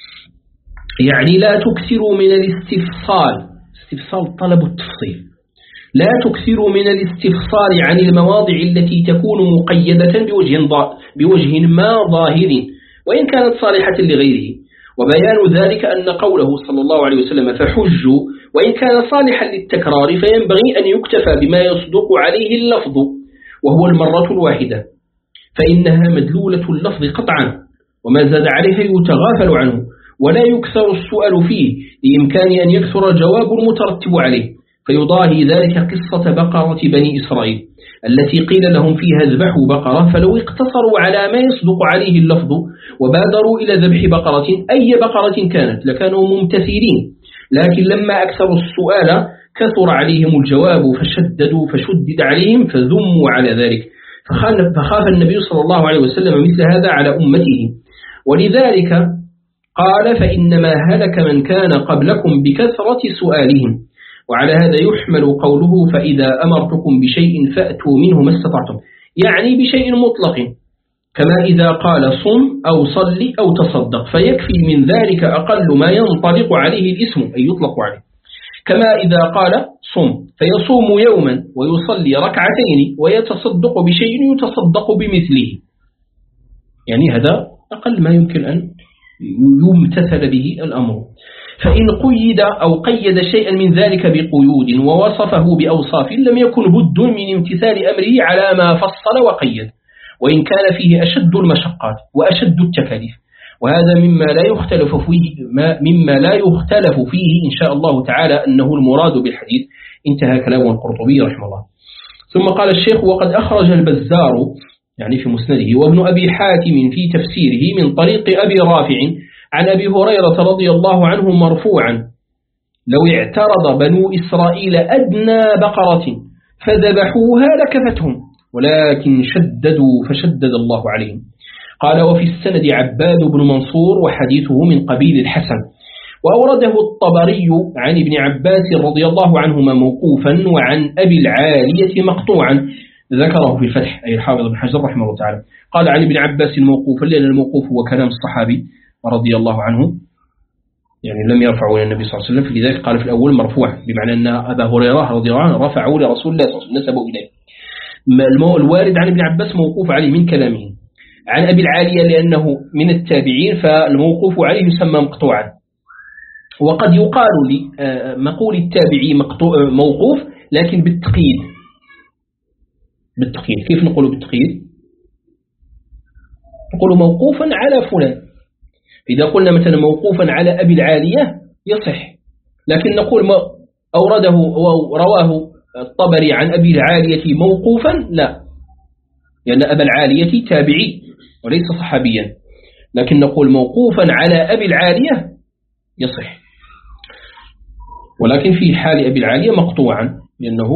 يعني لا تكثروا من الاستفصال، استفصال طلب التفصيل، لا تكثروا من الاستفصال عن المواضع التي تكون مقيدة بوجه, بوجه ما ظاهر وإن كانت صالحة لغيره. وبيان ذلك أن قوله صلى الله عليه وسلم فحجوا وإن كان صالحا للتكرار فينبغي أن يكتفى بما يصدق عليه اللفظ وهو المرة الواحدة، فإنها مدلولة اللفظ قطعا، وما زاد عليها يتغافل عنه ولا يكثر السؤال فيه لإمكان أن يكثر الجواب المترتب عليه. فيضاهي ذلك قصة بقرة بني إسرائيل التي قيل لهم فيها اذبحوا بقرة، فلو اقتصروا على ما يصدق عليه اللفظ وبادروا إلى ذبح بقرة أي بقرة كانت لكانوا ممتثلين، لكن لما أكثروا السؤال كثر عليهم الجواب فشددوا فشدد عليهم فذموا على ذلك، فخاف النبي صلى الله عليه وسلم مثل هذا على أمته. ولذلك قال فإنما هلك من كان قبلكم بكثرة سؤالهم. وعلى هذا يحمل قوله فإذا أمرتكم بشيء فأتوا منه ما استطعتم، يعني بشيء مطلق، كما إذا قال صم أو صلي أو تصدق، فيكفي من ذلك أقل ما ينطلق عليه الاسم أي يطلق عليه، كما إذا قال صم فيصوم يوما ويصلي ركعتين ويتصدق بشيء يتصدق بمثله، يعني هذا أقل ما يمكن أن يمتثل به الأمر. فإن قيد أو قيد شيئا من ذلك بقيود ووصفه بأوصاف لم يكن بد من امتثال أمره على ما فصل وقيد، وإن كان فيه أشد المشقات وأشد التكاليف، وهذا مما لا يختلف فيه مما لا يختلف فيه إن شاء الله تعالى أنه المراد بالحديث. انتهى كلام القرطبي رحمه الله. ثم قال الشيخ وقد أخرج البزار يعني في مسنده وابن أبي حاتم في تفسيره من طريق أبي رافع عن أبي هريرة رضي الله عنه مرفوعا لو اعترض بنو إسرائيل أدنى بقرة فذبحوها لكفتهم ولكن شددوا فشدد الله عليهم. قال وفي السند عباد بن منصور وحديثه من قبيل الحسن. وأورده الطبري عن ابن عباس رضي الله عنهما موقوفا وعن أبي العالية مقطوعا، ذكره في الفتح أي الحافظ بن حجر رحمه الله تعالى. قال عن ابن عباس موقوفا لأن الموقوف هو كلام الصحابي رضي الله عنه، يعني لم يرفعوا إلى النبي صلى الله عليه وسلم، فلذلك قال في الأول مرفوع، بمعنى أن أبا هريرة رضي الله عنه رفعوا لرسول الله صلى الله عليه وسلم، نسبوا إليه. الوارد عن ابن عباس موقوف عليه من كلامه. عن أبي العالية لأنه من التابعين فالموقوف عليه يسمى مقطوعا. وقد يقال لمقول التابعي موقوف لكن بالتقييد. بالتقييد كيف نقول بالتقييد؟ نقول موقوفا على فلان. إذا قلنا مثلا موقوفا على أبي العالية يصح، لكن نقول ما أورده ورواه الطبري عن أبي العالية موقوفا لا، لأن أبا العالية تابعي وليس صحابيا، لكن نقول موقوفا على أبي العالية يصح. ولكن في حال أبي العالية مقطوعا، لأنه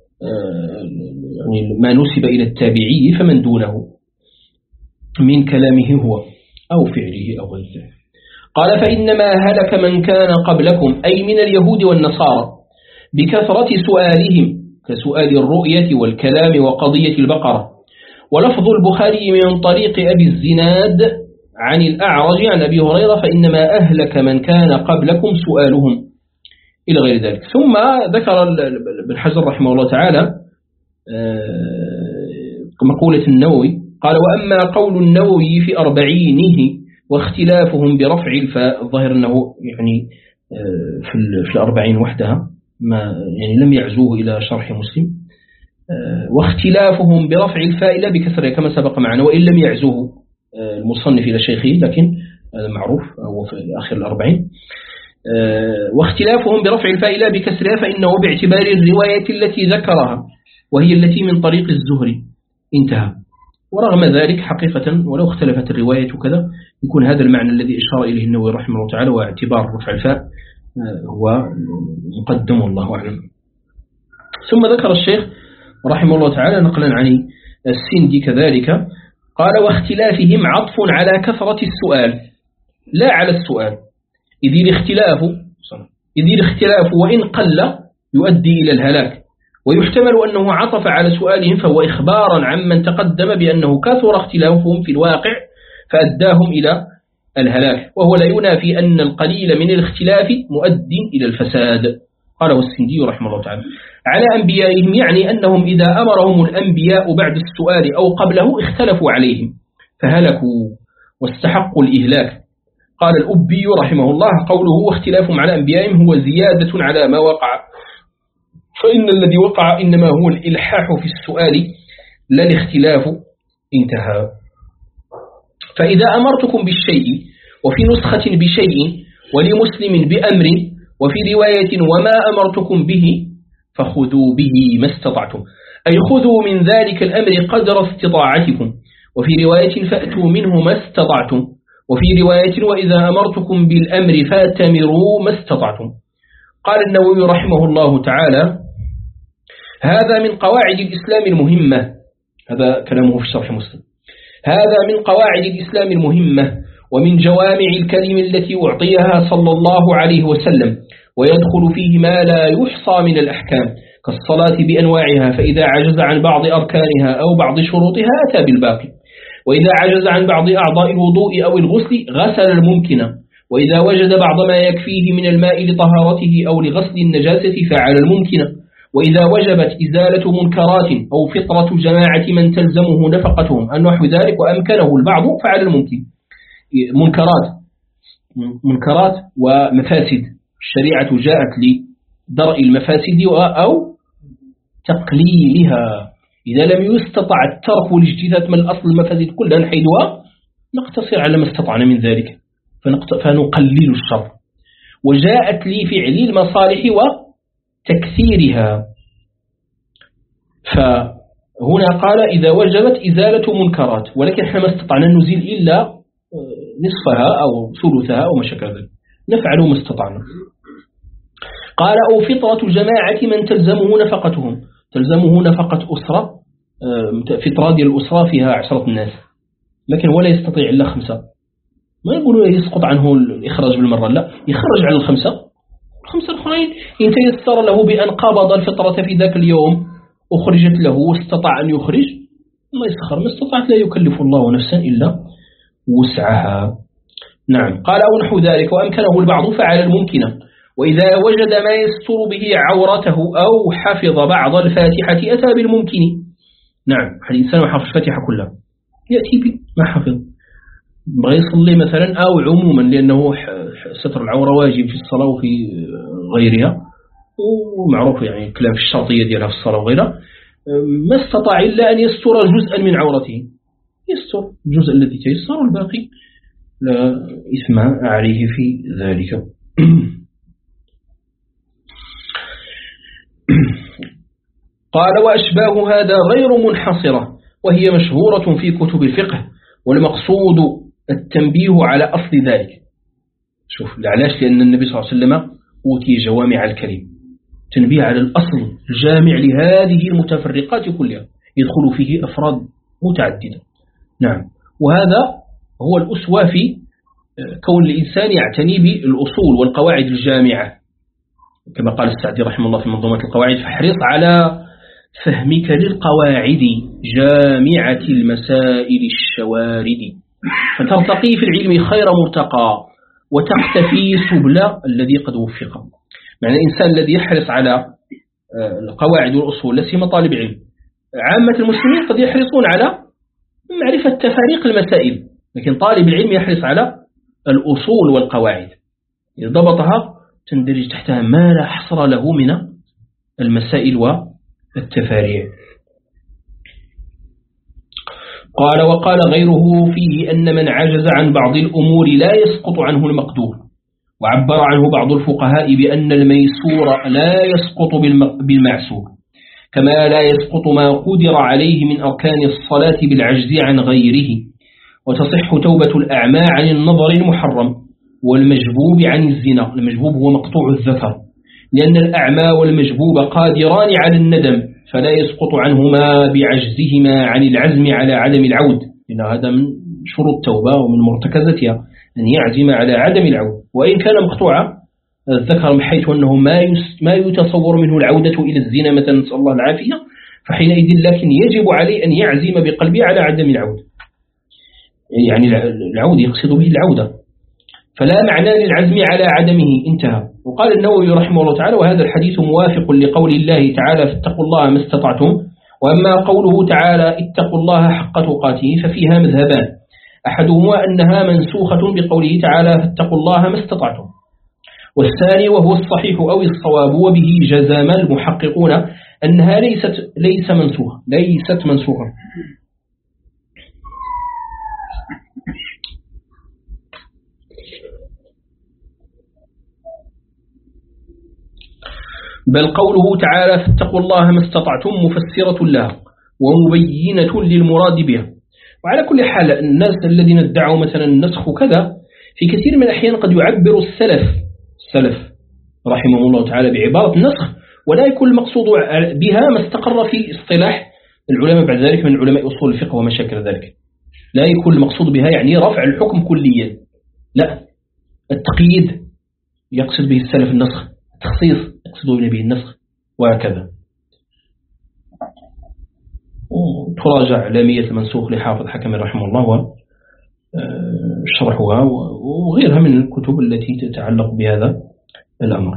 يعني ما نسب إلى التابعي فمن دونه من كلامه هو أو فعله أو غيره. قال فإنما هلك من كان قبلكم أي من اليهود والنصارى بكثرة سؤالهم كسؤال الرؤية والكلام وقضية البقرة. ولفظ البخاري من طريق أبي الزناد عن الأعرج عن أبي هريرة فإنما أهلك من كان قبلكم سؤالهم إلى غير ذلك. ثم ذكر ابن حجر رحمه الله تعالى مقولة النووي قال وأما قول النووي في أربعينه واختلافهم برفع الفاء، الظاهر أنه يعني في الأربعين وحدها ما يعني لم يعزوه إلى شرح مسلم، واختلافهم برفع الفاء لا بكسرها كما سبق معنا، وإن لم يعزوه المصنف إلى شيخه لكن هذا معروف هو في آخر الأربعين. واختلافهم برفع الفاء لا بكسرها فإنه باعتبار الرواية التي ذكرها وهي التي من طريق الزهري انتهى. ورغم ذلك حقيقة ولو اختلفت الرواية كذا يكون هذا المعنى الذي إشار إليه النووي رحمه الله تعالى، واعتبار رفع الفاء هو مقدم والله أعلم. ثم ذكر الشيخ رحمه الله تعالى نقلا عن السندي كذلك قال واختلافهم عطف على كثرة السؤال لا على السؤال، إذ الاختلاف إذ الاختلاف وإن قل يؤدي إلى الهلاك، ويحتمل أنه عطف على سؤالهم فهو إخبارا عمن تقدم بأنه كثر اختلافهم في الواقع فأداهم إلى الهلاك، وهو لا ينافي أن القليل من الاختلاف مؤد إلى الفساد. قاله السندي رحمه الله تعالى على أنبيائهم، يعني أنهم إذا أمرهم الأنبياء بعد السؤال أو قبله اختلفوا عليهم فهلكوا واستحقوا الإهلاك. قال الأبي رحمه الله قوله واختلافهم على أنبيائهم هو زيادة على ما وقع، فإن الذي وقع إنما هو الإلحاح في السؤال لا الاختلاف انتهى. فإذا أمرتكم بالشيء وفي نسخة بشيء ولمسلم بأمر وفي رواية وما أمرتكم به فخذوا به ما استطعتم، أي خذوا من ذلك الأمر قدر استطاعتكم، وفي رواية فأتوا منه ما استطعتم، وفي رواية وإذا أمرتكم بالأمر فاتمروا ما استطعتم. قال النووي رحمه الله تعالى هذا من قواعد الإسلام المهمة، هذا كلامه في شرح مسلم، هذا من قواعد الإسلام المهمة ومن جوامع الكلم التي أعطيها صلى الله عليه وسلم، ويدخل فيه ما لا يحصى من الأحكام كالصلاة بأنواعها، فإذا عجز عن بعض أركانها أو بعض شروطها أتى بالباقي، وإذا عجز عن بعض أعضاء الوضوء أو الغسل غسل الممكن، وإذا وجد بعض ما يكفيه من الماء لطهارته أو لغسل النجاسة فعل الممكن، وإذا وجبت إزالة منكرات أو فطرة جماعة من تلزمه نفقتهم النحو ذلك وأمكنه البعض فعل الممكن. منكرات منكرات ومفاسد، الشريعة جاءت لدرء المفاسد أو تقليلها، إذا لم يستطع الترك والاجتثاث من الأصل المفاسد كلها نحيدها نقتصر على ما استطعنا من ذلك فنقلل الشر، وجاءت لفعل المصالح وتكثيرها. فهنا قال إذا وجبت إزالة منكرات، ولكن احنا ما استطعنا أن نزيل إلا نصفها أو ثلثها أو ما شكل ذلك نفعل ما استطعنا. قال أو فطرة جماعة من تلزمه نفقتهم، تلزمه نفقة أسرة، فطرة ديال الأسرة فيها عشرة الناس لكن ولا يستطيع إلا خمسة، ما يقولوا يسقط عنه الإخراج بالمرة، لا يخرج على الخمسة، الخمسة الآخرين إن تيسر له بأن قبض الفطرة في ذاك اليوم أخرجت له واستطاع أن يخرج ما يسخر، ما استطاعت لا يكلف الله نفسا إلا وسعها. نعم. قال أو نحو ذلك وأمكنه البعض فعل الممكنة، وإذا وجد ما يستر به عورته أو حفظ بعض الفاتحة أتى بالممكن. نعم، الإنسان حفظ الفاتحة كلها يأتي بما حفظ، بغي يصلي مثلا أو عموما، لأنه ستر العورة واجب في الصلاة وفي غيرها، ومعروف يعني الكلام في الشرطية ديالها في الصلاة وغيرها، ما استطاع إلا أن يستر جزءا من عورته يستر الجزء الذي تيسر، والباقي لا إثم عليه في ذلك. قال وأشباه هذا غير منحصرة، وهي مشهورة في كتب الفقه، والمقصود التنبيه على أصل ذلك. شوف علاش؟ لأن النبي صلى الله عليه وسلم أوتي جوامع الكلم، تنبيه على الأصل الجامع لهذه المتفرقات كلها يدخل فيه أفراد متعددة. نعم، وهذا هو الأسوة في كون الإنسان يعتني بالأصول والقواعد الجامعة، كما قال السعدي رحمه الله في منظومة القواعد: فاحرص على فهمك للقواعد جامعة المسائل الشوارد، فترتقي في العلم خير مرتقى، وتختفي سبل الذي قد وفق. معنى الإنسان الذي يحرص على القواعد والأصول لا سيما طالب علم، عامة المسلمين قد يحرصون على معرفة تفاريق المسائل، لكن طالب العلم يحرص على الأصول والقواعد، إذا ضبطها تندرج تحتها ما لا حصر له من المسائل والتفاريع. قال وقال غيره فيه أن من عجز عن بعض الأمور لا يسقط عنه المقدور، وعبر عنه بعض الفقهاء بأن الميسور لا يسقط بالمعسور، كما لا يسقط ما قدر عليه من أركان الصلاة بالعجز عن غيره، وتصح توبة الأعمى عن النظر المحرم، والمجبوب عن الزنا. المجبوب هو مقطوع الذكر، لأن الأعمى والمجبوب قادران على الندم، فلا يسقط عنهما بعجزهما عن العزم على عدم العود، لأن هذا من شروط التوبة ومن مرتكزتها أن يعزم على عدم العود، وإن كان مقطوع الذكر بحيث أنه ما ما يتصور منه العودة إلى الزنا مثلا، نسأل الله العافية، فحينئذ لكن يجب عليه أن يعزم بقلبه على عدم العود، يعني العود يقصد به العودة، فلا معنى للعزم على عدمه. انتهى. وقال النووي رحمه الله تعالى: وهذا الحديث موافق لقول الله تعالى: فاتقوا الله ما استطعتم. وأما قوله تعالى: اتقوا الله حق تقاته، ففيها مذهبان، أحدهما أنها منسوخة بقوله تعالى: فاتقوا الله ما استطعتم، والثاني وهو الصحيح أو الصواب وبه جزم المحققون أنها ليست ليس منسوخة ليست منسوخة بل قوله تعالى: فاتقوا الله ما استطعتم مفسرة لها ومبينة للمراد بها. وعلى كل حال الناس الذين ادعوا مثلا النسخ وكذا في كثير من الأحيان قد يعبر السلف السلف رحمه الله تعالى بعبارة النسخ، ولا يكون المقصود بها ما استقر في اصطلاح العلماء بعد ذلك من علماء أصول الفقه وما شاكل ذلك. لا يكون المقصود بها يعني رفع الحكم كليا، لا، التقييد يقصد به السلف النسخ، التخصيص يقصدون به النسخ، وهكذا. تراجع علامية المنسوخ لحافظ حكم رحمه الله وشرحها وغيرها من الكتب التي تتعلق بهذا الأمر.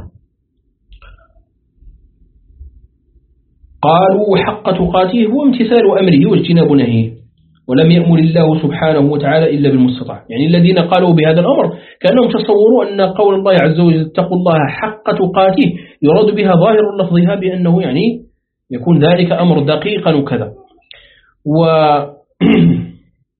قالوا: حق تقاته هو امتثال أمره واجتناب نهيه، ولم يأمر الله سبحانه وتعالى إلا بالمستطاع. يعني الذين قالوا بهذا الأمر كأنهم تصوروا أن قول الله عز وجل: اتقوا الله حق تقاته، يراد بها ظاهر لفظها بأنه يعني يكون ذلك أمر دقيقا وكذا. وقال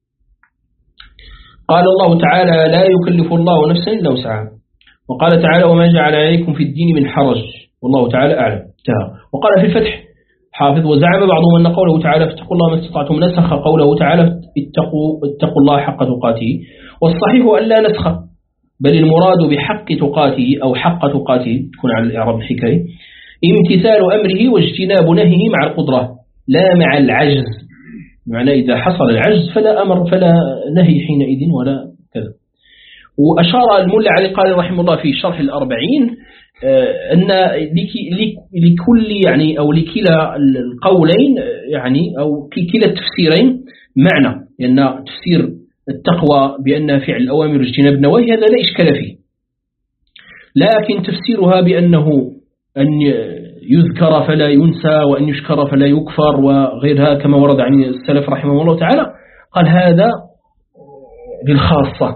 الله تعالى: لا يكلف الله نفسا إلا وسعها. وقال تعالى: وما جعل عليكم في الدين من حرج، والله تعالى أعلم. وقال في الفتح حافظ: وزعم بعضهم أن قوله تعالى: فاتقوا الله ما استطعتم نسخ قوله تعالى: اتقوا, اتقوا الله حق تقاته، والصحيح أن لا نسخ، بل المراد بحق تقاته أو حق تقاته تكون على الإعراب الحكاية امتثال أمره واجتناب نهيه مع القدرة لا مع العجز. معنى إذا حصل العجز فلا أمر فلا نهي حينئذ ولا كذا. وأشار الملا علي قال رحمه الله في شرح الأربعين أن لكل يعني أو لكلا القولين يعني أو كلا التفسيرين معنى، لأن تفسير التقوى بأنها فعل الأوامر واجتناب النواهي هذا لا إشكال فيه، لكن تفسيرها بأنه أن يذكر فلا ينسى وأن يشكر فلا يكفر وغيرها كما ورد عن السلف رحمه الله تعالى، قال هذا للخاصة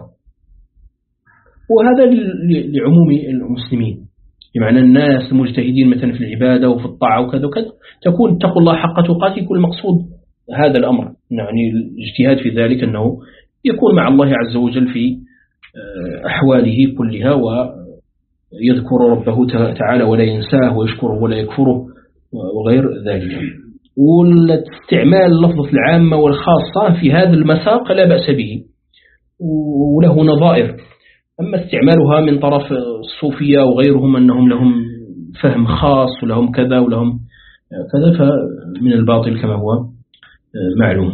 وهذا لعموم المسلمين، بمعنى الناس المجتهدين مثلا في العبادة وفي الطاعة وكذا وكذا تكون اتقوا الله حق تقاته. كل مقصود هذا الأمر يعني الاجتهاد في ذلك أنه يكون مع الله عز وجل في أحواله كلها ويذكر ربه تعالى ولا ينساه ويشكره ولا يكفره وغير ذلك. والاستعمال اللفظة العامة والخاصة في هذا المساق لا بأس به وله نظائر، أما استعمالها من طرف الصوفية وغيرهم أنهم لهم فهم خاص ولهم كذا ولهم كذا فمن الباطل كما هو معلوم.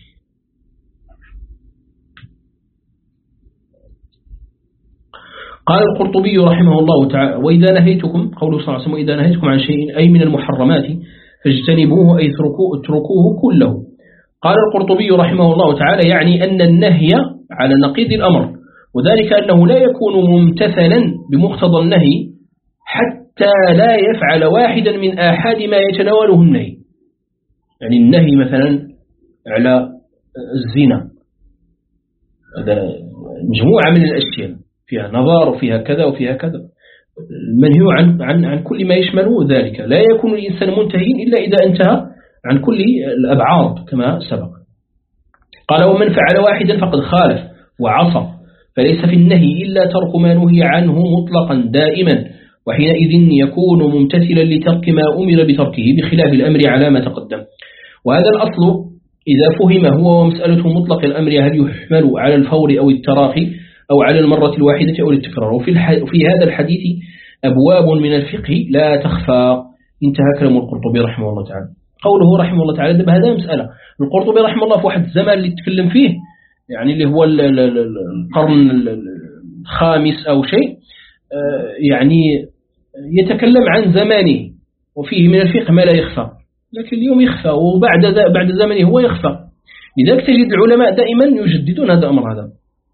قال القرطبي رحمه الله تعالى: وإذا نهيتكم، قوله صلى الله عليه وسلم: وإذا نهيتكم عن شيء أي من المحرمات فاجتنبوه أي اتركوه كله. قال القرطبي رحمه الله تعالى: يعني أن النهي على نقيض الأمر، وذلك أنه لا يكون ممتثلا بمقتضى النهي حتى لا يفعل واحدا من آحاد ما يتناوله النهي. يعني النهي مثلا على الزنا هذا مجموعة من الأشياء فيها نظر وفيها كذا وفيها كذا، المنهي عن, عن, عن كل ما يشمله ذلك، لا يكون الإنسان منتهي إلا إذا انتهى عن كل الأبعاد كما سبق. قال: ومن فعل واحدا فقد خالف وعصى، فليس في النهي إلا ترك ما نهي عنه مطلقا دائما، وحينئذ يكون ممتثلا لترك ما أمر بتركه بخلاف الأمر على ما تقدم. وهذا الأصل إذا فهم هو ومسألة مطلق الأمر هل يحمل على الفور أو التراخي أو على المرة الواحدة أو التكرار. وفي, وفي هذا الحديث أبواب من الفقه لا تخفى. انتهى كلام القرطبي رحمه الله تعالى. قوله رحمه الله تعالى ده هذا مسألة القرطبي رحمه الله في واحد الزمان اللي تكلم فيه يعني اللي هو القرن الخامس أو شيء، يعني يتكلم عن زمانه وفيه من الفقه ما لا يخفى، لكن اليوم يخفى وبعد بعد زمنه هو يخفى. لذلك تجد العلماء دائما يجددون هذا الأمر. هذا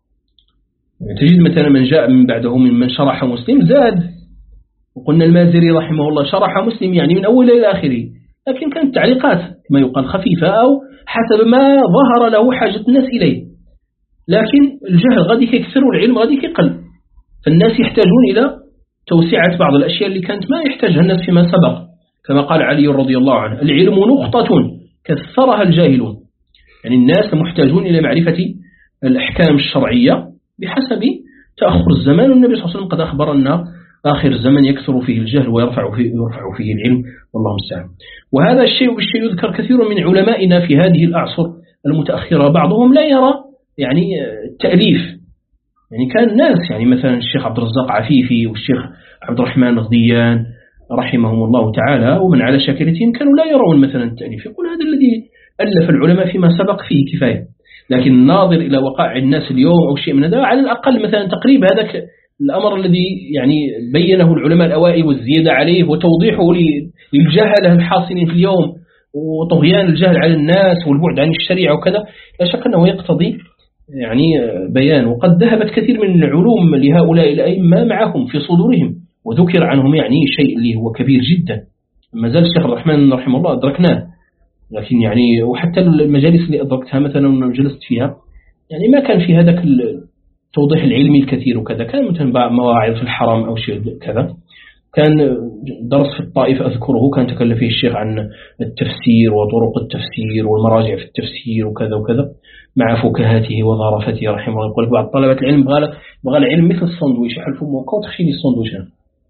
تجد مثلا من جاء من بعده من من شرح مسلم زاد، وقلنا المازري رحمه الله شرح مسلم يعني من أول إلى آخره، لكن كانت تعليقات ما يقال خفيفة أو حسب ما ظهر له حاجة الناس إليه، لكن الجهل غادي يكثر والعلم غادي يقل، فالناس يحتاجون إلى توسعة بعض الأشياء اللي كانت ما يحتاجها الناس فيما سبق. كما قال علي رضي الله عنه: العلم نقطة كثرها الجاهلون. يعني الناس محتاجون إلى معرفة الأحكام الشرعية بحسب تأخر الزمان، والنبي صلى الله عليه وسلم قد أخبر أن آخر الزمن يكثر فيه الجهل ويرفع فيه, يرفع فيه العلم، والله المستعان. وهذا الشيء بالشيء يذكر كثير من علمائنا في هذه الأعصر المتأخرة، بعضهم لا يرى يعني التأليف. يعني كان الناس يعني مثلا الشيخ عبد الرزاق عفيفي والشيخ عبد الرحمن غديان رحمهم الله تعالى ومن على شاكلتهم كانوا لا يرون مثلا التأليف، يقول هذا الذي ألف العلماء فيما سبق فيه كفاية. لكن الناظر إلى وقائع الناس اليوم أو شيء من هذا على الأقل مثلا تقريب هذا الأمر الذي يعني بينه العلماء الأوائل والزيادة عليه وتوضيحه للجهلة الحاصلين في اليوم وطغيان الجهل على الناس والبعد عن الشريعة وكذا، لا شك أنه يقتضي يعني بيان. وقد ذهبت كثير من العلوم لهؤلاء الأئمة معهم في صدورهم وذكر عنهم يعني شيء اللي هو كبير جدا، ما زال الشيخ الرحمن رحمه الله أدركناه، لكن يعني وحتى المجالس اللي أدركتها مثلا وجلست فيها يعني ما كان في هذاك التوضيح العلمي الكثير وكذا، كان مثلا مواعظ في الحرم أو شيء كذا. كان درس في الطائف أذكره كان تكلم فيه الشيخ عن التفسير وطرق التفسير والمراجع في التفسير وكذا وكذا مع فكاهاته وظرافته رحمه الله. يقول بعض طلبة العلم بغى بغى العلم مثل الساندويش، يحلفوا موكا وتخشي لي الساندويش.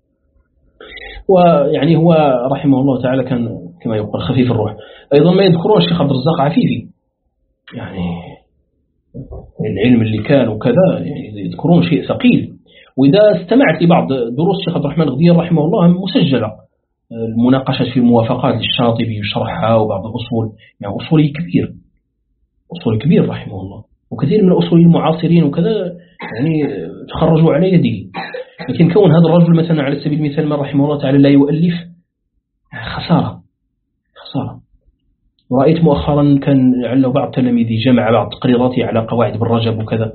ويعني هو رحمه الله تعالى كان كما يقول خفيف الروح. أيضا ما يذكرون الشيخ عبد الرزاق عفيفي يعني العلم اللي كان وكذا، يعني يذكرون شيء ثقيل. وإذا استمعت لبعض دروس الشيخ عبد الرحمن غدير رحمه الله مسجلة، المناقشة في الموافقات للشاطبي وشرحها وبعض الأصول، يعني أصولي كبير أصول كبير رحمه الله، وكثير من الأصوليين المعاصرين وكذا يعني تخرجوا على يده. لكن كون هذا الرجل مثلا على سبيل المثال من رحمه الله تعالى لا يؤلف، خسارة خسارة. ورأيت مؤخرا كان لعله بعض تلاميذي جمع بعض تقريراته على قواعد بالرجب وكذا،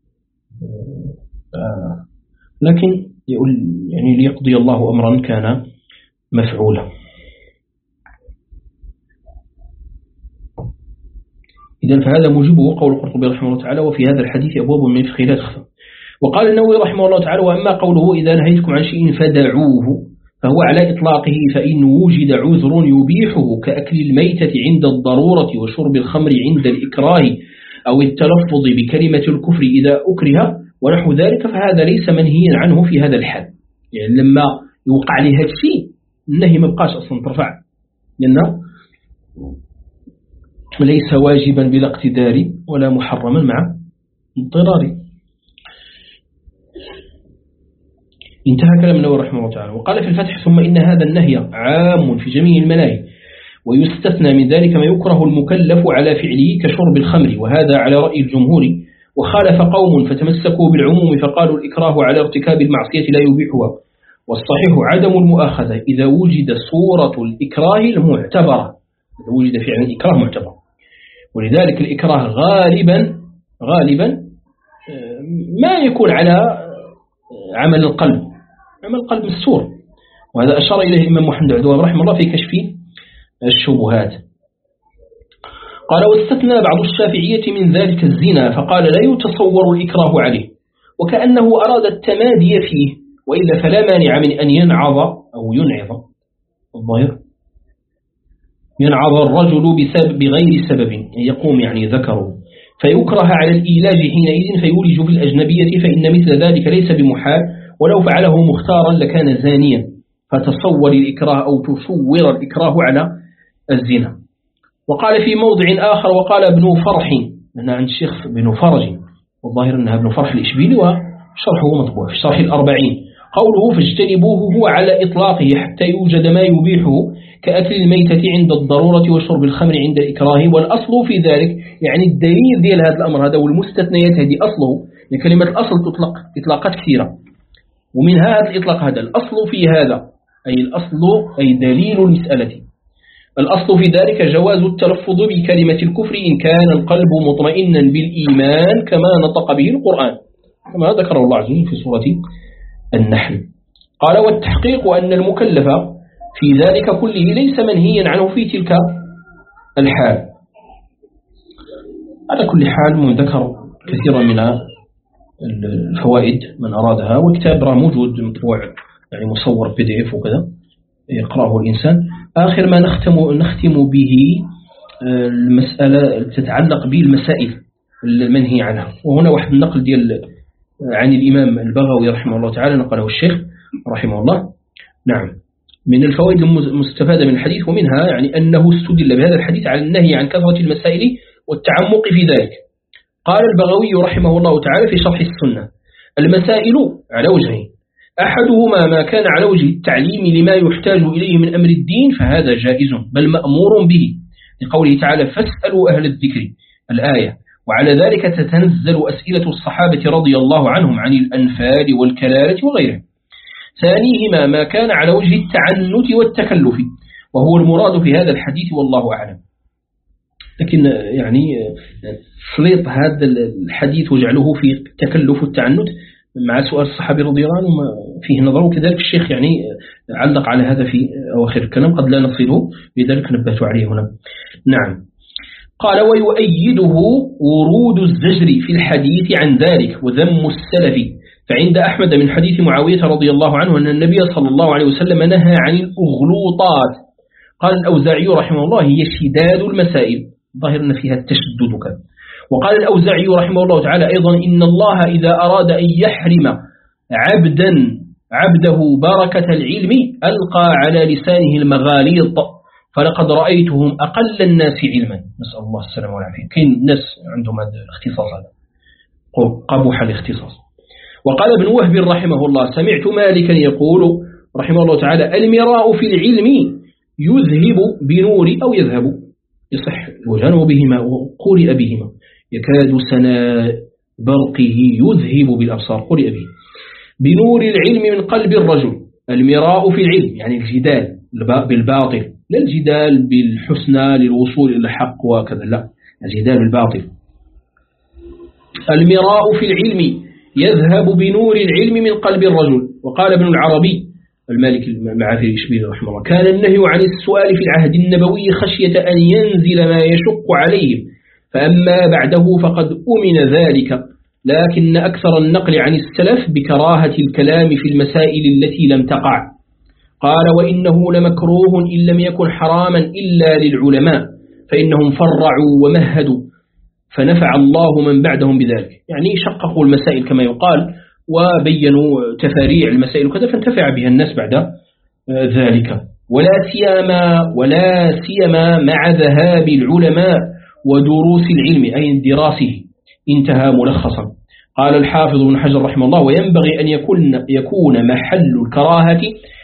لكن يقول يعني ليقضي الله أمرا كان مفعولا. إذن فهذا موجبه قول القرطبي رحمه الله تعالى: وفي هذا الحديث أبواب من فقه لا تخفى. وقال النووي رحمه الله تعالى: وأما قوله إذا نهيتكم عن شيء فدعوه فهو على إطلاقه، فإن وجد عذر يبيحه كأكل الميتة عند الضرورة وشرب الخمر عند الإكراه أو التلفظ بكلمة الكفر إذا أكره ونحو ذلك، فهذا ليس منهيا عنه في هذا الحال. يعني لما يوقع لي هذا الشيء النهي ما بقاش أصلا ترفع، لأنه ليس واجبا بلا اقتدار ولا محرما مع اضطرار. انتهى كلام النووي رحمه الله تعالى. وقال في الفتح: ثم إن هذا النهي عام في جميع المناهي، ويستثنى من ذلك ما يكره المكلف على فعله كشرب الخمر، وهذا على رأي الجمهور. وخالف قوم فتمسكوا بالعموم فقالوا الإكراه على ارتكاب المعصية لا يبيحها، والصحيح عدم المؤاخذة إذا وجد صورة الإكراه المعتبرة، إذا وجد فعلا إكراه معتبر. ولذلك الإكراه غالبا غالبا ما يكون على عمل القلب، عمل القلب مستور، وهذا أشار إليه الإمام محمد عبد الوهاب رحمه الله في كشف الشبهات. قال: واستثنى بعض الشافعية من ذلك الزنا، فقال لا يتصور الإكراه عليه، وكأنه أراد التمادي فيه، وإلا فلا مانع من أن ينعظ أو ينعظ الظاهر ينعظ الرجل بسبب بغير سبب، يقوم يعني ذكره، فيكره على الإيلاج حينئذ فيولج في الأجنبية، فإن مثل ذلك ليس بمحال، ولو فعله مختارا لكان زانيا، فتصور الإكراه أو تصور الإكراه على الزنا. وقال في موضع آخر: وقال ابن فرح، هنا عند الشيخ ابن فرج، والظاهر أنها ابن فرح الإشبيلي وشرحه مطبوع في شرح الأربعين، قوله فاجتنبوه هو على إطلاقه حتى يوجد ما يبيحه كأكل الميتة عند الضرورة وشرب الخمر عند الإكراه، والأصل في ذلك يعني الدليل ديال هذا الأمر هذا والمستثنيات هذه أصله، يعني كلمة الأصل تطلق إطلاقات كثيرة، ومن هذا الإطلاق هذا الأصل في هذا أي الأصل أي دليل المسألة. الأصل في ذلك جواز التلفظ بكلمة الكفر إن كان القلب مطمئنا بالإيمان كما نطق به القرآن، كما ذكر الله عز وجل في سورة النحل. قال: والتحقيق أن المكلف في ذلك كله ليس منهيا عنه في تلك الحال. على كل حال من ذكر كثيرا من الفوائد من أرادها، وكتاب راه موجود مطبوع يعني مصور بي دي اف وكذا يقرأه الإنسان. آخر ما نختم نختم به المسألة تتعلق بالمسائل المنهي عنها، وهنا واحد النقل ديال عن الإمام البغوي رحمه الله تعالى نقله الشيخ رحمه الله. نعم، من الفوائد المستفادة من الحديث ومنها يعني أنه استدل بهذا الحديث على النهي عن كثرة المسائل والتعمق في ذلك. قال البغوي رحمه الله تعالى في شرح السنة: المسائل على وجهين، أحدهما ما كان على وجه التعليم لما يحتاج إليه من أمر الدين فهذا جائز بل مأمور به، لقوله تعالى فاسألوا أهل الذكر الآية، وعلى ذلك تتنزل أسئلة الصحابة رضي الله عنهم عن الأنفال والكلالة وغيره. ثانيهما ما كان على وجه التعنت والتكلف، وهو المراد في هذا الحديث والله أعلم. لكن يعني سليط هذا الحديث وجعله في التكلف والتعنت مع سؤال الصحابي رضي الله عنه فيه نظر، وكذلك الشيخ يعني علق على هذا في أواخر الكلام قد لا نصله، لذلك نبهت عليه هنا. نعم. قال: ويؤيده ورود الزجر في الحديث عن ذلك وذم السلف، فعند أحمد من حديث معاوية رضي الله عنه أن النبي صلى الله عليه وسلم نهى عن الأغلوطات. قال الأوزاعي رحمه الله: هي شداد المسائل، ظاهر أن فيها التشدد كان. وقال الأوزاعي رحمه الله تعالى أيضا: إن الله إذا أراد أن يحرم عبدا عبده بركة العلم ألقى على لسانه المغاليط، فلقد رأيتهم أقل الناس علما، نسأل الله السلامة والعافية. كاين ناس عندهم هذا الاختصاص، هذا قبح الاختصاص. وقال ابن وهب رحمه الله: سمعت مالكا يقول رحمه الله تعالى: المراء في العلم يذهب بنور أو يذهب يصح الوجهان وبهما وقرئ بهما، يكاد سنا برقه يذهب بالأبصار، قرئ به بنور العلم من قلب الرجل. المراء في العلم يعني الجدال بالباطل، لا الجدال بالحسنى للوصول إلى الحق وكذا، لا، الجدال بالباطل. المراء في العلم يذهب بنور العلم من قلب الرجل. وقال ابن العربي المالك المعافري الإشبيلي رحمه الله: كان النهي عن السؤال في العهد النبوي خشية أن ينزل ما يشق عليهم، فأما بعده فقد أمن ذلك، لكن أكثر النقل عن السلف بكراهة الكلام في المسائل التي لم تقع. قال: وإنه لمكروه إن لم يكن حراما إلا للعلماء، فإنهم فرعوا ومهدوا فنفع الله من بعدهم بذلك. يعني شققوا المسائل كما يقال وبينوا تفاريع المسائل وكذا، فانتفع بها الناس بعد ذلك. ولا سيما ولا سيما مع ذهاب العلماء ودروس العلم أي دراسه. انتهى ملخصا. قال الحافظ ابن حجر رحمه الله: وينبغي أن يكون يكون محل الكراهة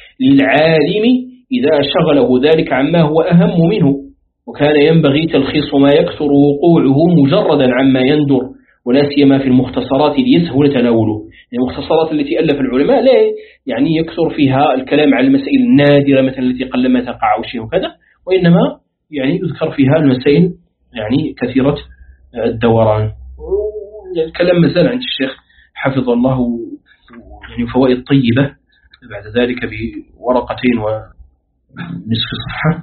للعالم إذا شغله ذلك عما هو أهم منه، وكان ينبغي تلخيص ما يكثر وقوعه مجردا عما يندر، ولا سيما في المختصرات ليسهل تناوله. يعني المختصرات التي ألف العلماء لا يعني يكثر فيها الكلام على المسائل النادرة مثلا التي قلما تقع أو شيء وكذا، وإنما يعني يذكر فيها المسائل يعني كثيرة الدوران. الكلام مازال عند الشيخ حفظ الله يعني فوائد طيبة بعد ذلك بورقتين ونصف صفحة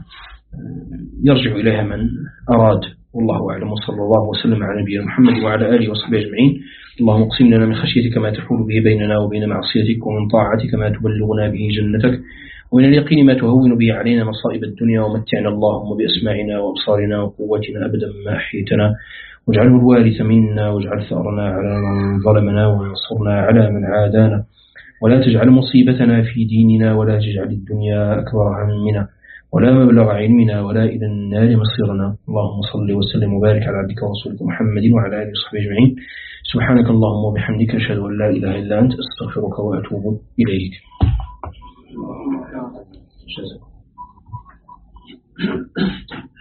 يرجع إليها من أراد. والله أعلم، وصلى الله وسلم على نبينا محمد وعلى آله وصحبه أجمعين. اللهم اقسم لنا من خشيتك ما تحول به بيننا وبين معصيتك، ومن طاعتك ما تبلغنا به جنتك، ومن اليقين ما تهون به علينا مصائب الدنيا، ومتعنا اللهم بأسماعنا وأبصارنا وقوتنا أبدا ما أحيتنا، واجعله الوارث منا، واجعل ثأرنا على من ظلمنا، وانصرنا على من عادانا، ولا تجعل مصيبتنا في ديننا، ولا تجعل الدنيا أكبر همنا ولا مبلغ علمنا، ولا إلى النار مصيرنا. اللهم صل وسلم وبارك على عبدك ورسولك محمد وعلى آله وصحبه أجمعين. سبحانك اللهم وبحمدك، أشهد أن لا إله إلا أنت، أستغفرك وأتوب إليك.